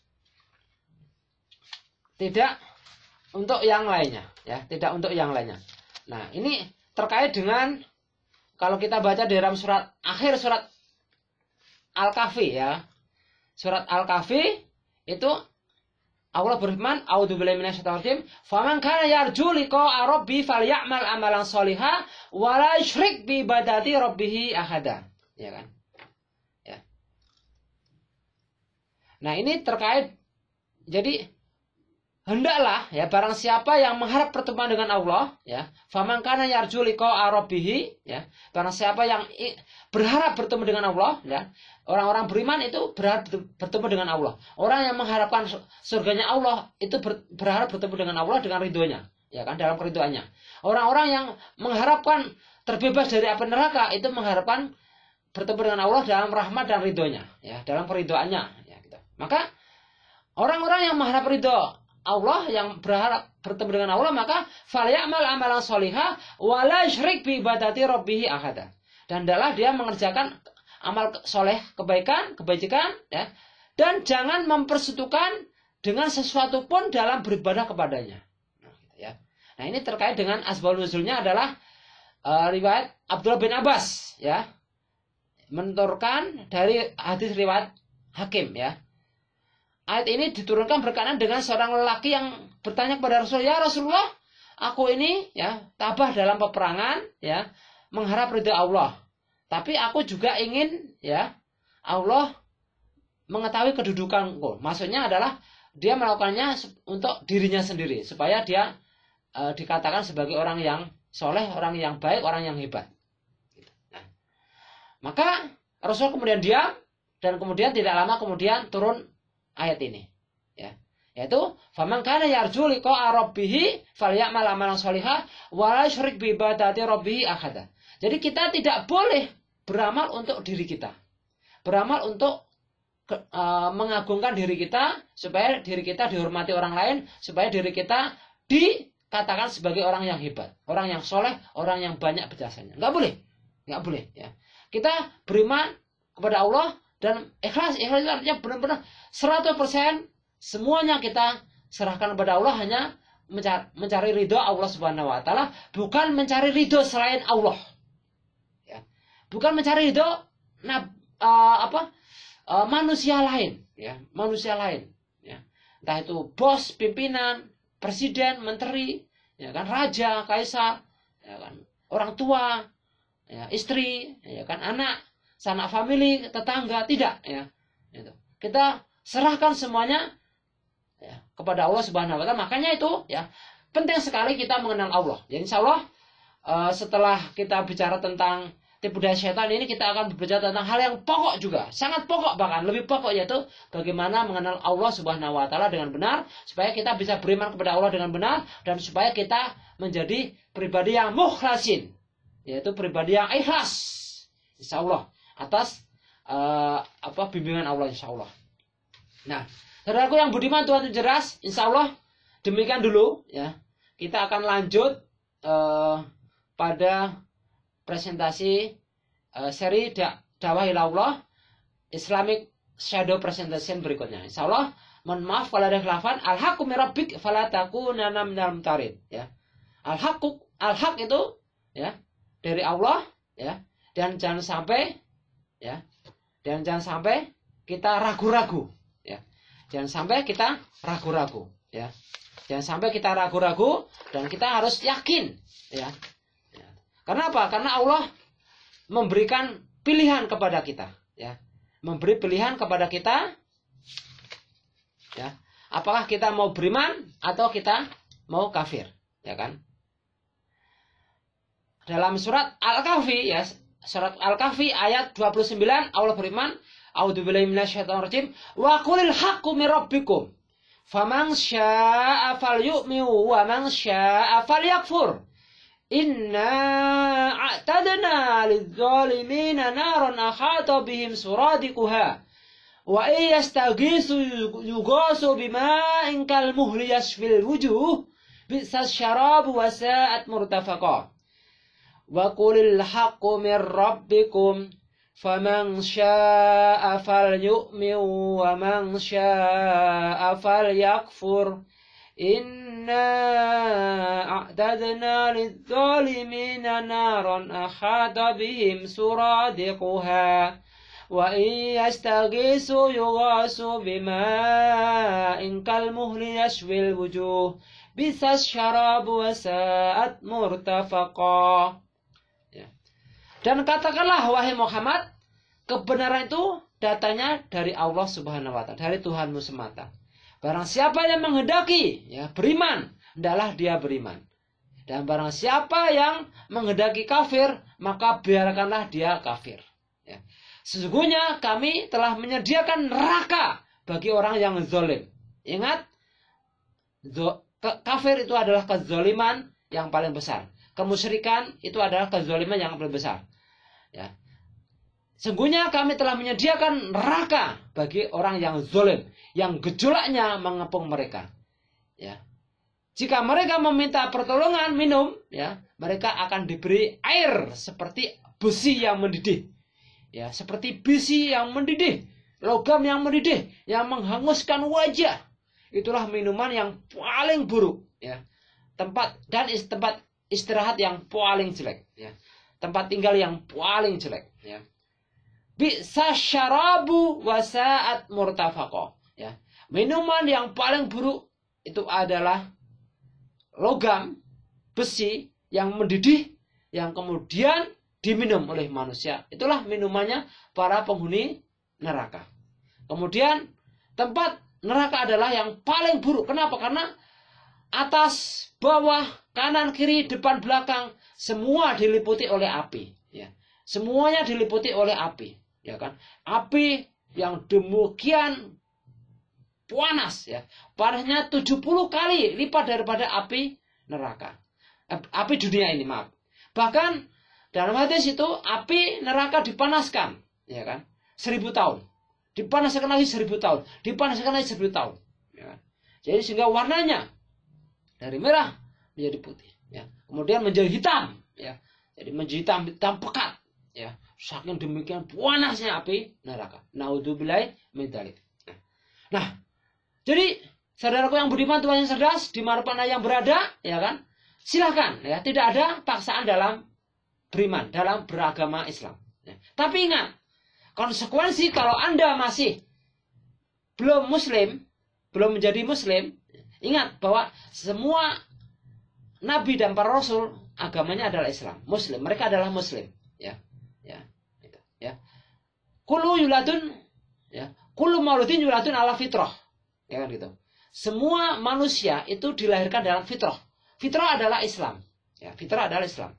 Speaker 1: tidak untuk yang lainnya. Ya, tidak untuk yang lainnya. Nah, ini terkait dengan kalau kita baca di dalam surat akhir surat Al-Kahfi, ya. Surat Al-Kahfi itu Allah berfirman, A'udzubillahi minasyaitonir rajim, "Faman kana yarju liqa'a rabbi falyamal amalan sholihan wa la yusyrik bi ibadati rabbih ahada." Ya kan? Ya. Nah, ini terkait, jadi hendaklah, ya, barang siapa yang mengharap pertemuan dengan Allah, ya, faman kana yarju liqa'a rabbih, ya, barang siapa yang berharap bertemu dengan Allah, ya, orang-orang beriman itu berharap bertemu dengan Allah. Orang yang mengharapkan surganya Allah itu berharap bertemu dengan Allah dengan ridhonya, ya kan, dalam keridhoannya. Orang-orang yang mengharapkan terbebas dari api neraka itu mengharapkan bertemu dengan Allah dalam rahmat dan ridhonya, ya, dalam keridhoannya, ya, gitu. Maka orang-orang yang mengharap ridho Allah, yang berharap bertemu dengan Allah, maka falyamal amalan sholihan wa la yusyrik bi ibadati rabbih ahada. Dan adalah dia mengerjakan amal soleh, kebaikan, kebajikan, ya, dan jangan mempersekutukan dengan sesuatu pun dalam beribadah kepadanya. Nah, gitu, ya. Nah, ini terkait dengan asbabun nuzulnya adalah uh, riwayat Abdullah bin Abbas, ya, menuturkan dari hadis riwayat Hakim, ya. Ayat ini diturunkan berkenaan dengan seorang lelaki yang bertanya kepada Rasul, "Ya Rasulullah, aku ini, ya, tabah dalam peperangan, ya, mengharap ridha Allah. Tapi aku juga ingin, ya, Allah mengetahui kedudukanku." Maksudnya adalah dia melakukannya untuk dirinya sendiri, supaya dia e, dikatakan sebagai orang yang soleh, orang yang baik, orang yang hebat. Nah, maka Rasul kemudian diam, dan kemudian tidak lama kemudian turun ayat ini, ya, yaitu faman kana yarju liqa'a rabbih falyamal amalan sholihan wa la yusyrik bi ibadati rabbih ahada. Jadi kita tidak boleh beramal untuk diri kita, beramal untuk ke, uh, mengagungkan diri kita, supaya diri kita dihormati orang lain, supaya diri kita dikatakan sebagai orang yang hebat, orang yang soleh, orang yang banyak berjasanya. Nggak boleh, nggak boleh, ya. Kita beriman kepada Allah dan ikhlas. Ikhlas itu artinya benar-benar seratus persen semuanya kita serahkan kepada Allah, hanya mencari, mencari ridho Allah Subhanahu Wa Taala, bukan mencari ridho selain Allah, ya. Bukan mencari ridho nah, uh, apa uh, manusia lain, ya, manusia lain, ya. Entah itu bos, pimpinan, presiden, menteri, ya kan, raja, kaisar, ya kan, orang tua, ya, istri, ya kan, anak, sanak famili, tetangga, tidak, ya. Itu. Kita serahkan semuanya, ya, kepada Allah Subhanahu Wa Taala. Makanya itu, ya, penting sekali kita mengenal Allah. Jadi insya Allah uh, setelah kita bicara tentang tipu daya setan ini kita akan berbicara tentang hal yang pokok juga, sangat pokok, bahkan lebih pokok, yaitu bagaimana mengenal Allah Subhanahu wa taala dengan benar, supaya kita bisa beriman kepada Allah dengan benar, dan supaya kita menjadi pribadi yang mukhlasin, yaitu pribadi yang ikhlas, insya Allah, atas uh, apa bimbingan Allah, insya Allah. Nah, saudaraku yang budiman, Tuhan yang jelas, insya Allah demikian dulu ya. Kita akan lanjut uh, pada presentasi uh, seri da dakwah ila Allah, Islamic Shadow Presentation berikutnya. Insya Allah, mohon maaf kalau ada khilafan. Al-haqqu min rabbik fala takunanna minal mumtarin, ya. Al-haqqu, al-haq itu ya dari Allah, ya. Dan jangan sampai ya, dan jangan sampai kita ragu-ragu, ya. Jangan sampai kita ragu-ragu, ya. Jangan sampai kita ragu-ragu, dan kita harus yakin, ya. Karena apa? Karena Allah memberikan pilihan kepada kita, ya. Memberi pilihan kepada kita, ya. Apakah kita mau beriman atau kita mau kafir, ya kan? Dalam surat Al-Kahfi, ya, surat Al-Kahfi ayat dua puluh sembilan, Allah beriman, A'udzubillahi minasyaitonir rajim, wa qulil haqqu mir rabbikum, faman syaa'a falyu'min wa man syaa'a falyakfur. Inna a'tadna lidzalimina naran akhata bihim suradiquha wa iyastaghisu yughasu bima'in kal muhli yashfil wujuh bi'sas syarabu wa sa'at murtafaqa. Wa qulil haqqu mir rabbikum faman syaa'a falyu'min wa man syaa'a falyakfur. Inna a'tadna lidzalimina naran akhata bihim suradiquha wa iyastaghisu yughasu bima'in kal muhli yashwil wujuh bisas syarabu wa sa'at murtafaqa. Ya. Dan katakanlah wahai Muhammad, kebenaran itu datanya dari Allah Subhanahu wa taala, dari Tuhanmu semata. Barang siapa yang menghendaki ya beriman, hendaklah dia beriman. Dan barang siapa yang menghendaki kafir, maka biarkanlah dia kafir. Ya. Sesungguhnya kami telah menyediakan neraka bagi orang yang zalim. Ingat, kafir itu adalah kezaliman yang paling besar. Kemusyrikan itu adalah kezaliman yang paling besar. Ya. Sesungguhnya kami telah menyediakan neraka bagi orang yang zalim, yang gejolaknya mengepung mereka. Ya. Jika mereka meminta pertolongan minum, ya, mereka akan diberi air seperti besi yang mendidih. Ya, seperti besi yang mendidih, logam yang mendidih, yang menghanguskan wajah. Itulah minuman yang paling buruk, ya. Tempat dan is, tempat istirahat yang paling jelek, ya. Tempat tinggal yang paling jelek, ya. Bisa syarabu wasaat murtafaqo, ya. Minuman yang paling buruk itu adalah logam besi yang mendidih yang kemudian diminum oleh manusia. Itulah minumannya para penghuni neraka. Kemudian tempat neraka adalah yang paling buruk. Kenapa? Karena atas, bawah, kanan, kiri, depan, belakang semua diliputi oleh api, ya. Semuanya diliputi oleh api. Ya kan, api yang demikian panas, ya, panasnya tujuh puluh kali lipat daripada api neraka, api dunia ini, maaf. Bahkan dalam hadis itu api neraka dipanaskan, ya kan, seribu tahun, dipanaskan lagi seribu tahun, dipanaskan lagi seribu tahun, ya kan? Jadi sehingga warnanya dari merah menjadi putih, ya, kemudian menjadi hitam, ya, jadi menjadi hitam, hitam pekat, ya. Saking demikian panasnya api neraka. Naudzubillahi min dzalik. Nah, jadi saudaraku yang budiman, Tuhan yang cerdas, dimanapun yang berada, ya kan, silakan, ya, tidak ada paksaan dalam beriman, dalam beragama Islam. Ya. Tapi ingat, konsekuensi kalau Anda masih belum Muslim, belum menjadi Muslim, ingat bahwa semua Nabi dan para Rasul agamanya adalah Islam, Muslim. Mereka adalah Muslim, ya. Ya, gitu, ya. Kullu yuladun, ya. Kullu mauludin yuladun ala fitrah, ya kan gitu. Semua manusia itu dilahirkan dalam fitrah. Fitrah adalah Islam, ya. Fitrah adalah Islam.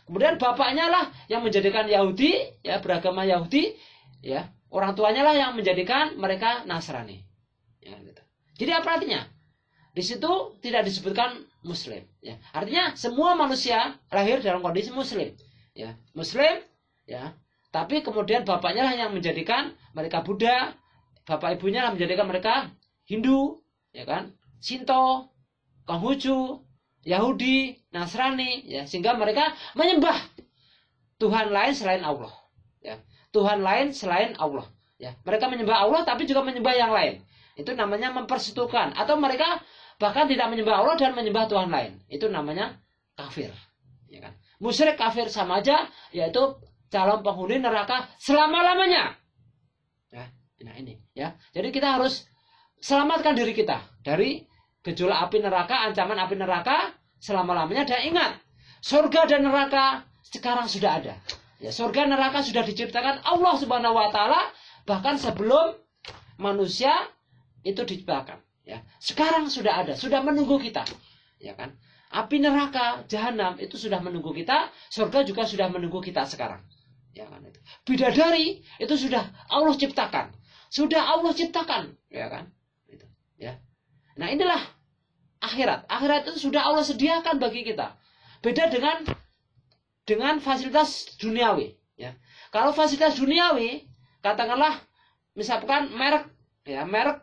Speaker 1: Kemudian bapaknya lah yang menjadikan Yahudi, ya beragama Yahudi, ya orang tuanya lah yang menjadikan mereka Nasrani. Ya, gitu. Jadi apa artinya? Di situ tidak disebutkan Muslim. Ya. Artinya semua manusia lahir dalam kondisi Muslim. Ya, Muslim, ya. Tapi kemudian bapaknya lah yang menjadikan mereka Buddha, bapak ibunya lah menjadikan mereka Hindu, ya kan, Shinto, Konghucu, Yahudi, Nasrani, ya, sehingga mereka menyembah Tuhan lain selain Allah, ya, Tuhan lain selain Allah, ya, mereka menyembah Allah tapi juga menyembah yang lain. Itu namanya mempersekutukan, atau mereka bahkan tidak menyembah Allah dan menyembah Tuhan lain. Itu namanya kafir, ya kan. Musyrik kafir sama aja, yaitu calon penghuni neraka selama-lamanya. Ya, nah ini, ya. Jadi kita harus selamatkan diri kita dari gejolak api neraka, ancaman api neraka selama-lamanya. Dan ingat, surga dan neraka sekarang sudah ada. Ya, surga neraka sudah diciptakan Allah Subhanahu wa taala bahkan sebelum manusia itu diciptakan. Ya, sekarang sudah ada, sudah menunggu kita. Ya kan? Api neraka, jahanam itu sudah menunggu kita, surga juga sudah menunggu kita sekarang. Ya kan itu. Bidadari itu sudah Allah ciptakan. Sudah Allah ciptakan, ya kan? Itu, ya. Nah, inilah akhirat. Akhirat itu sudah Allah sediakan bagi kita. Beda dengan dengan fasilitas duniawi, ya. Kalau fasilitas duniawi, katakanlah misalkan merek, ya, merek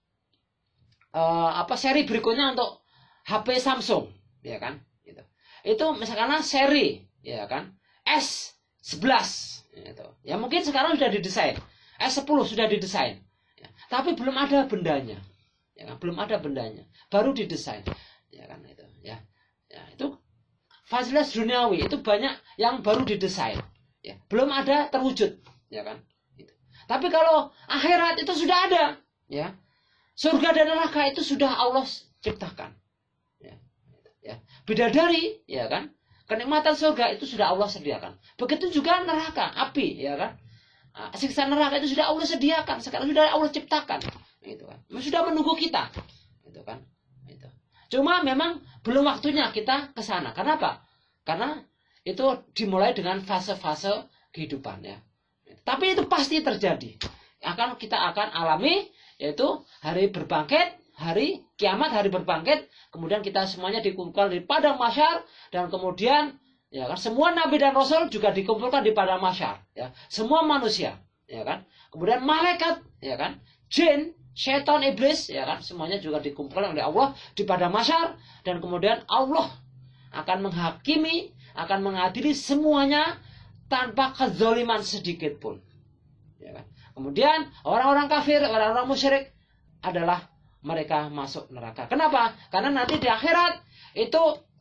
Speaker 1: uh, apa seri berikutnya untuk H P Samsung, ya kan? Itu. Itu misalkan seri, ya kan? S sebelas, gitu. Ya mungkin sekarang sudah didesain, S sepuluh sudah didesain, ya. Tapi belum ada bendanya, ya kan? Belum ada bendanya, baru didesain, ya kan itu, ya, ya itu fasilitas duniawi itu banyak yang baru didesain, ya, belum ada terwujud, ya kan? Gitu. Tapi kalau akhirat itu sudah ada, ya, surga dan neraka itu sudah Allah ciptakan, ya, ya, bidadari, ya kan? Kenikmatan surga itu sudah Allah sediakan. Begitu juga neraka, api, ya kan? Siksa neraka itu sudah Allah sediakan. Sekarang sudah Allah ciptakan, gitu kan? Sudah menunggu kita, gitu kan? Itu. Cuma memang belum waktunya kita ke sana. Kenapa? Karena itu dimulai dengan fase-fase kehidupan, ya. Tapi itu pasti terjadi. Akan kita akan alami, yaitu hari berbangkit, hari kiamat, hari berbangkit, kemudian kita semuanya dikumpulkan di padang mahsyar, dan kemudian ya kan semua nabi dan rasul juga dikumpulkan di padang mahsyar, ya, semua manusia, ya kan, kemudian malaikat, ya kan, jin, setan, iblis, ya kan, semuanya juga dikumpulkan oleh Allah di padang mahsyar, dan kemudian Allah akan menghakimi, akan mengadili semuanya tanpa kezaliman sedikit pun, ya kan. Kemudian orang-orang kafir, orang-orang musyrik adalah mereka masuk neraka. Kenapa? Karena nanti di akhirat itu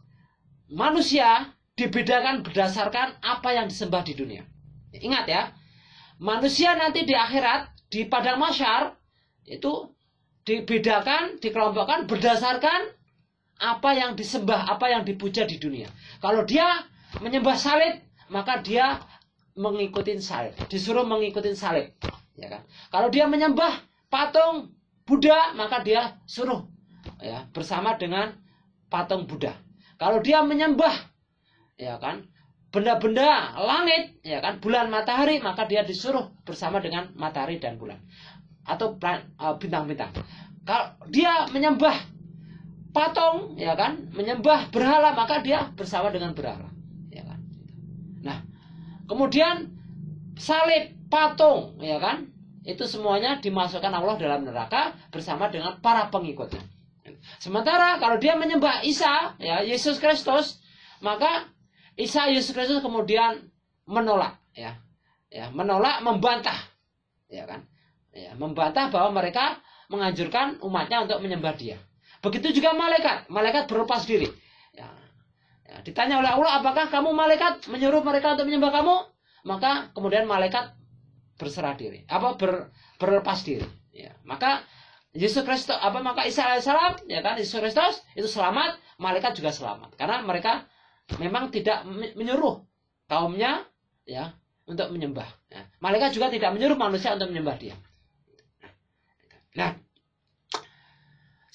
Speaker 1: manusia dibedakan berdasarkan apa yang disembah di dunia. Ingat ya, manusia nanti di akhirat di padang mahsyar itu dibedakan, dikelompokkan berdasarkan apa yang disembah, apa yang dipuja di dunia. Kalau dia menyembah salib, maka dia mengikuti salib, disuruh mengikuti salib, ya kan? Kalau dia menyembah patung Buddha, maka dia suruh, ya, bersama dengan patung Buddha. Kalau dia menyembah, ya kan, benda-benda langit, ya kan, bulan, matahari, maka dia disuruh bersama dengan matahari dan bulan, atau bintang-bintang. Kalau dia menyembah patung, ya kan, menyembah berhala, maka dia bersama dengan berhala, ya kan. Nah, kemudian salib, patung, ya kan, itu semuanya dimasukkan Allah dalam neraka bersama dengan para pengikutnya. Sementara kalau dia menyembah Isa, ya, Yesus Kristus, maka Isa Yesus Kristus kemudian menolak, ya, ya, menolak, membantah, ya kan, ya, membantah bahwa mereka menganjurkan umatnya untuk menyembah Dia. Begitu juga malaikat, malaikat berlepas diri. Ya, ya, ditanya oleh Allah, apakah kamu malaikat menyuruh mereka untuk menyembah kamu? Maka kemudian malaikat berserah diri, apa ber, berlepas diri, ya. Maka Yesus Kristus, apa maka Isa alaihissalam, ya kan, Yesus Kristus itu selamat, malaikat juga selamat, karena mereka memang tidak menyuruh kaumnya, ya, untuk menyembah, ya. Malaikat juga tidak menyuruh manusia untuk menyembah Dia. Nah,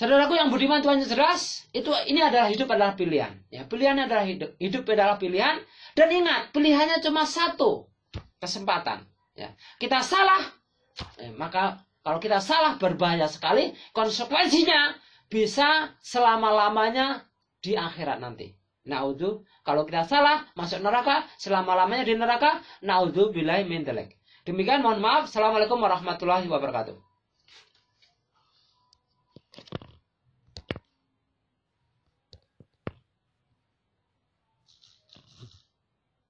Speaker 1: Saudaraku yang budiman Tuhan jelas, itu ini adalah hidup adalah pilihan. Ya, pilihan adalah hidup, hidup adalah pilihan. Dan ingat, pilihannya cuma satu, kesempatan. Ya, kita salah, eh, maka kalau kita salah berbahaya sekali, konsekuensinya bisa selama-lamanya di akhirat nanti. Naudzu, kalau kita salah masuk neraka, selama-lamanya di neraka. Naudzu billahi min dzalik. Demikian, mohon maaf. Assalamualaikum warahmatullahi wabarakatuh.